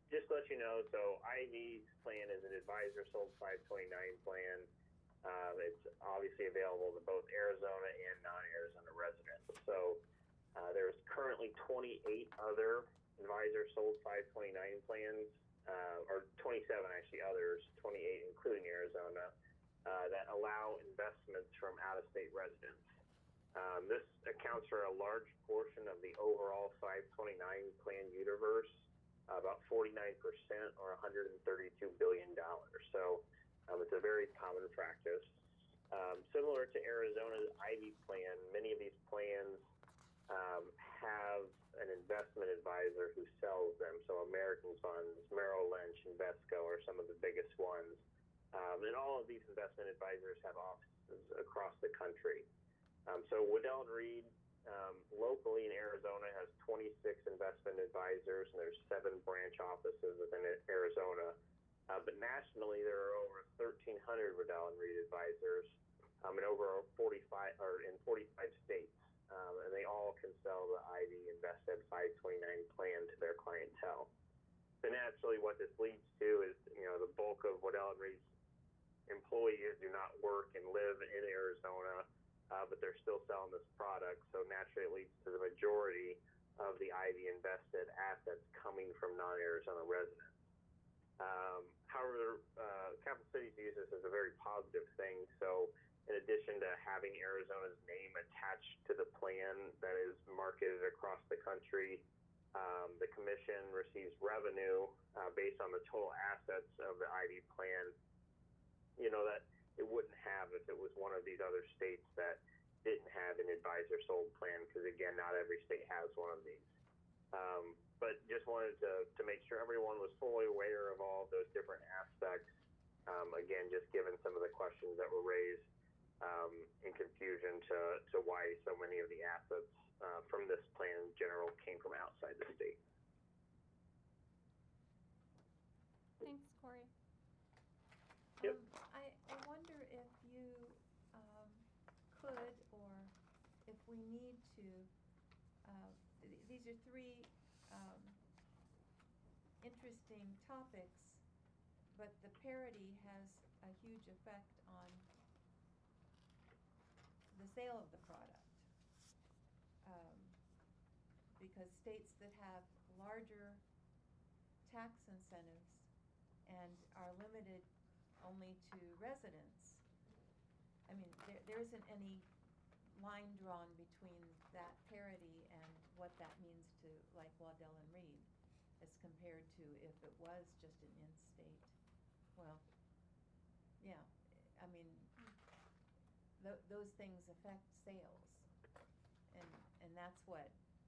just to let you know, so Ivy's plan is an advisor sold five twenty-nine plan. Um, it's obviously available to both Arizona and non-Arizona residents. So uh, there's currently twenty-eight other advisor sold five twenty-nine plans, uh, or twenty-seven actually others, twenty-eight including Arizona, uh, that allow investments from out-of-state residents. Um, this accounts for a large portion of the overall five twenty-nine plan universe, uh, about forty-nine percent or one hundred thirty-two billion dollars. So um, it's a very common practice. Um, similar to Arizona's Ivy plan, many of these plans um, have an investment advisor who sells them. So American Funds, Merrill Lynch, Invesco are some of the biggest ones. Um, and all of these investment advisors have offices across the country. Um, so Waddell and Reed um, locally in Arizona has twenty-six investment advisors, and there's seven branch offices within Arizona. Uh, but nationally, there are over thirteen hundred Waddell and Reed advisors, um, in over forty-five or in forty-five states, um, and they all can sell the Ivy Invested five twenty-nine plan to their clientele. So naturally, what this leads to is, you know, the bulk of Waddell and Reed's employees do not work and live in Arizona, uh, but they're still selling this product. So naturally, it leads to the majority of the Ivy invested assets coming from non-Arizona residents. Um, however, uh, Capital Cities views this as a very positive thing. So in addition to having Arizona's name attached to the plan that is marketed across the country, um, the commission receives revenue uh, based on the total assets of the Ivy plan, you know, that it wouldn't have if it was one of these other states that didn't have an advisor sold plan, because again, not every state has one of these. Um, but just wanted to, to make sure everyone was fully aware of all of those different aspects. Um, again, just given some of the questions that were raised um, in confusion to, to why so many of the assets uh, from this plan in general came from outside the state. Thanks, Corey. Yep. Um, I, I wonder if you um, could, or if we need to, uh, th- these are three um, interesting topics, but the parity has a huge effect on the sale of the product. Um, because states that have larger tax incentives and are limited only to residents, I mean, there, there isn't any line drawn between that parity and what that means to, like, Waddell and Reed, as compared to if it was just an in-state. Well, yeah, I mean, th- those things affect sales, and and that's what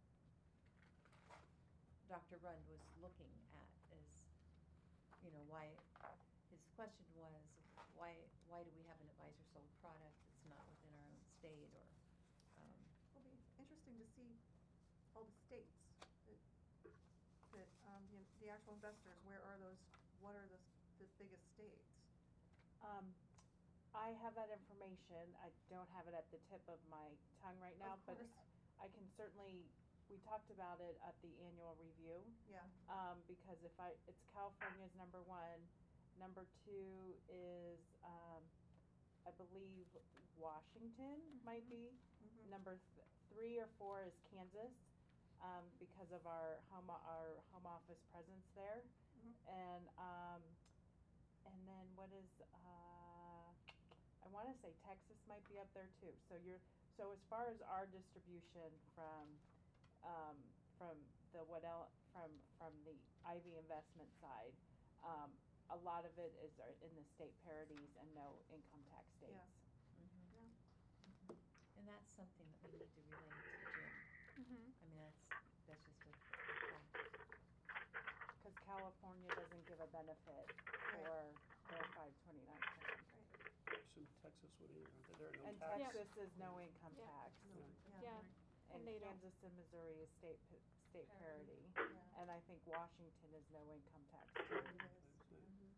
Doctor Rund was looking at, is, you know, why, his question was, why why do we have an advisor sold product that's not within our own state, or um, It'll be interesting to see all the states that, that, um, the, the actual investors, where are those, what are the, the biggest states? Um, I have that information. I don't have it at the tip of my tongue right now, Of but course. I can certainly, we talked about it at the annual review. Yeah. Um, because if I, it's California's number one, number two is, um, I believe Washington might be. Mhm. Number th- three or four is Kansas, um, because of our home, our home office presence there. Mhm. And, um, and then what is, uh, I wanna say Texas might be up there too. So you're, so as far as our distribution from, um, from the Waddell, from, from the Ivy investment side, um, a lot of it is are in the state parities and no income tax states. Yeah. mhm. Yeah. Mhm. And that's something that we need to relay to Jim. Mm-hmm. I mean, that's, that's just a fact. Cause California doesn't give a benefit for their five twenty-nine plan. I assume Texas would either, aren't there? There are no And tax. Texas is no income Yeah. tax. No, Yeah. right. And And they don't. Kansas and Missouri is state, p- state parity. Yeah. And I think Washington is no income tax It too. is. Mhm.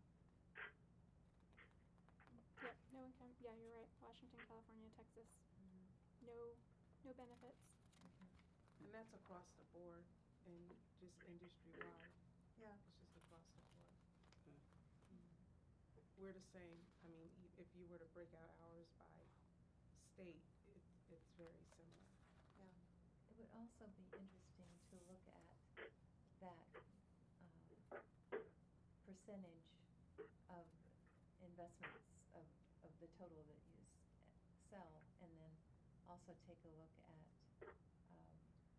Yep, no income, yeah, you're right, Washington, California, Texas, no, no benefits. And that's across the board and just industry-wide. Yeah. It's just across we're the same. I mean, e- if you were to break out ours by state, it, it's very similar. Yeah. It would also be interesting to look at that uh, percentage of investments of, of the total that you s- sell, and then also take a look at, um,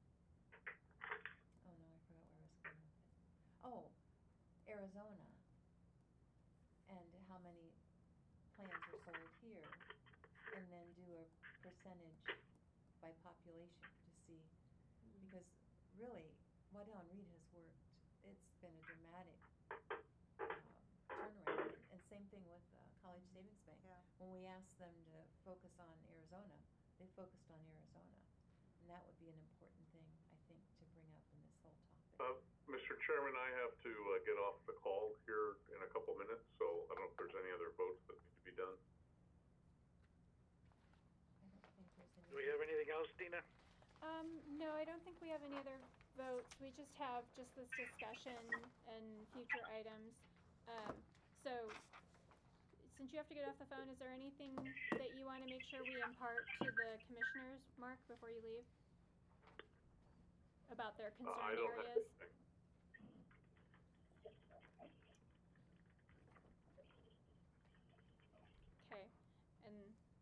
oh no, I forgot where I was going with it. Oh, Arizona, and how many plans are sold here, and then do a percentage by population to see, because really, Waddell and Reed has worked, it's been a dramatic uh, turnaround, and, and same thing with uh, College Savings Bank. Yeah. When we asked them to focus on Arizona, they focused on Arizona, and that would be an important thing, I think, to bring up in this whole topic. Uh, Mister Chairman, I have to uh, get off the call here in a couple minutes, so I don't know if there's any other votes that need to be done. I don't think there's any. Do we have anything else, Dina? Um, no, I don't think we have any other votes. We just have just this discussion and future items. Um, so, since you have to get off the phone, is there anything that you want to make sure we impart to the commissioners, Mark, before you leave? About their Uh, concern I don't have areas? anything. Okay, and,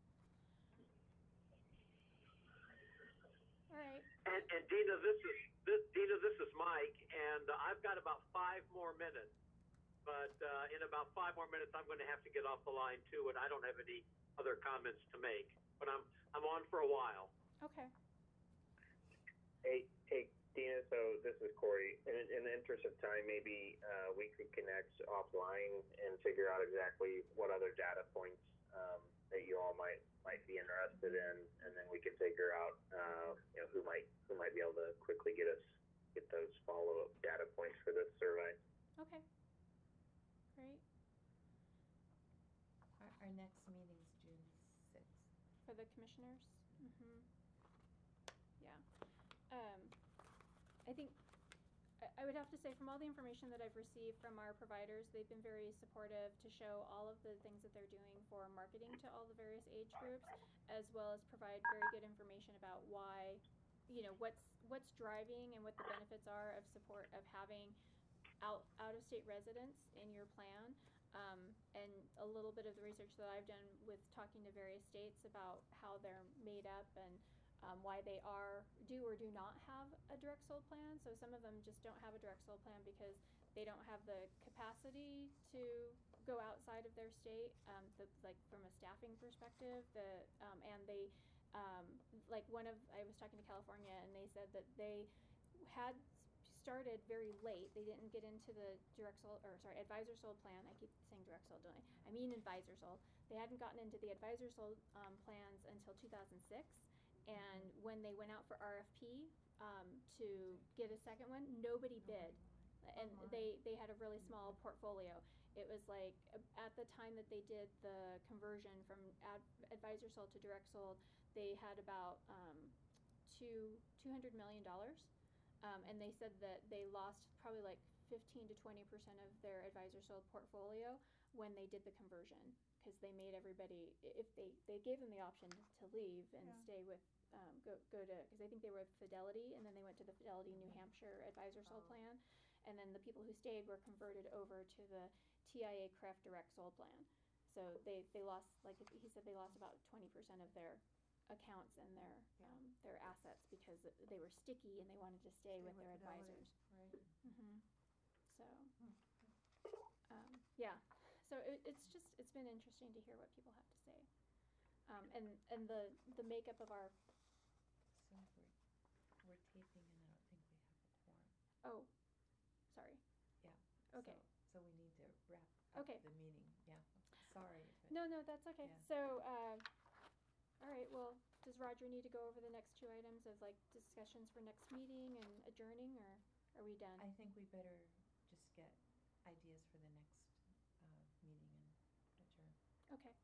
all right, And, and Dina, this is this, Dina, this is Mike, and uh, I've got about five more minutes. But uh, in about five more minutes, I'm going to have to get off the line too, and I don't have any other comments to make. But I'm I'm on for a while. okay. Hey, hey, Dina, so this is Corey. In, in the interest of time, maybe uh, we could connect offline and figure out exactly what other data points um, that you all might might be interested in, and then we could figure out uh, you know who might who might be able to quickly get us get those follow up data points for this survey. Okay. Great. Our, our next meeting's June sixth. For the commissioners? Mm-hmm. Yeah. Um, I think, I, I would have to say, from all the information that I've received from our providers, they've been very supportive to show all of the things that they're doing for marketing to all the various age groups, as well as provide very good information about why, you know, what's, what's driving and what the benefits are of support of having out, out-of-state residents in your plan. Um, and a little bit of the research that I've done with talking to various states about how they're made up and um, why they are, do or do not have a direct sold plan. So some of them just don't have a direct sold plan because they don't have the capacity to go outside of their state, um, the, like from a staffing perspective, the, um, and they, um, like one of, I was talking to California and they said that they had started very late. They didn't get into the direct sold, or sorry, advisor sold plan. I keep saying direct sold, don't I? I mean advisor sold. They hadn't gotten into the advisor sold um, plans until two thousand six. And when they went out for R F P um, to get a second one, nobody bid. And they, they had a really small portfolio. It was like, at the time that they did the conversion from ad, advisor sold to direct sold, they had about um, two, two hundred million dollars. Um, and they said that they lost probably like fifteen to twenty percent of their advisor sold portfolio when they did the conversion, because they made everybody, if they, they gave them the option to leave and Yeah. stay with, um, go, go to, because I think they were with Fidelity, and then they went to the Fidelity New Hampshire advisor sold Oh. plan. And then the people who stayed were converted over to the T I A C R E F direct sold plan. So they, they lost, like he said, they lost about twenty percent of their accounts and their, Yeah. um, their assets because they were sticky and they wanted to stay, Stay with with their Fidelity, advisors. right. Mm-hmm. So, um, yeah. So it, it's just, it's been interesting to hear what people have to say. Um, and, and the, the makeup of our, So we're, we're taping and I don't think we have a quorum. oh, sorry. Yeah. Okay. So, so we need to wrap up Okay. the meeting, yeah. Sorry. but- No, no, that's okay. Yeah. So, uh, all right, well, does Roger need to go over the next two items of like discussions for next meeting and adjourning, or are we done? I think we better just get ideas for the next uh, meeting and adjourn. Okay.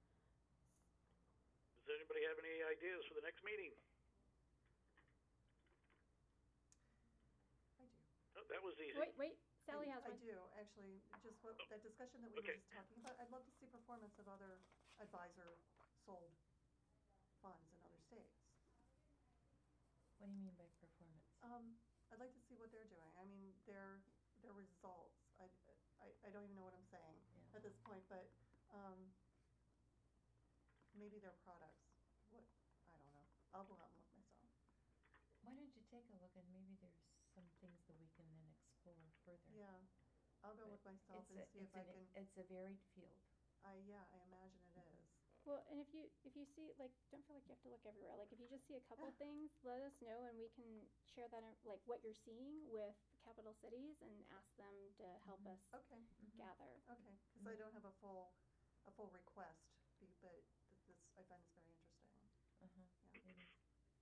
Does anybody have any ideas for the next meeting? I do. Oh, that was easy. Wait, wait, Sally I- has one. I do, actually, just what, that discussion that we were Okay. just talking about, I'd love to see performance of other advisor-sold funds in other states. What do you mean by performance? Um, I'd like to see what they're doing. I mean, their, their results. I, I, I don't even know what I'm saying Yeah. at this point, but, um, maybe their products. What, I don't know. I'll go out and look myself. Why don't you take a look and maybe there's some things that we can then explore further. Yeah, I'll go But look myself it's and a- see if it's I an- can, It's a varied field. I, yeah, I imagine it is. Well, and if you if you see like, don't feel like you have to look everywhere. Like if you just see a couple things, let us know and we can share that in, like what you're seeing with capital cities and ask them to help us Okay, gather. okay, cause I don't have a full, a full request, be- but th- this, I find this very interesting. Uh-huh, Yeah. it is.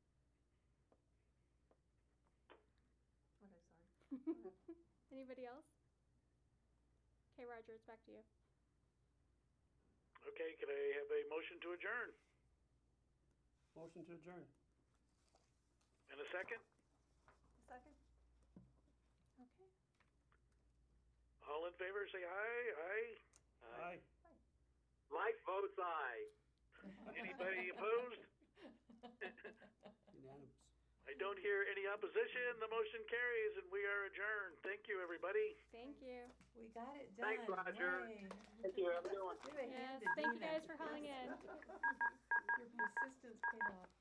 Okay, sorry. Go ahead. Anybody else? Okay, Roger, it's back to you. Okay, can I have a motion to adjourn? Motion to adjourn. And a second? Second? Okay. All in favor, say aye. Aye. Aye. Mike votes aye. Anybody opposed? Unanimous. I don't hear any opposition. The motion carries and we are adjourned. Thank you, everybody. Thank you. We got it done. Thanks, Roger. Yay. Thank you. Have a good one. Give a Yes, hand to thank you Dina. guys for calling in. Your persistence paid off.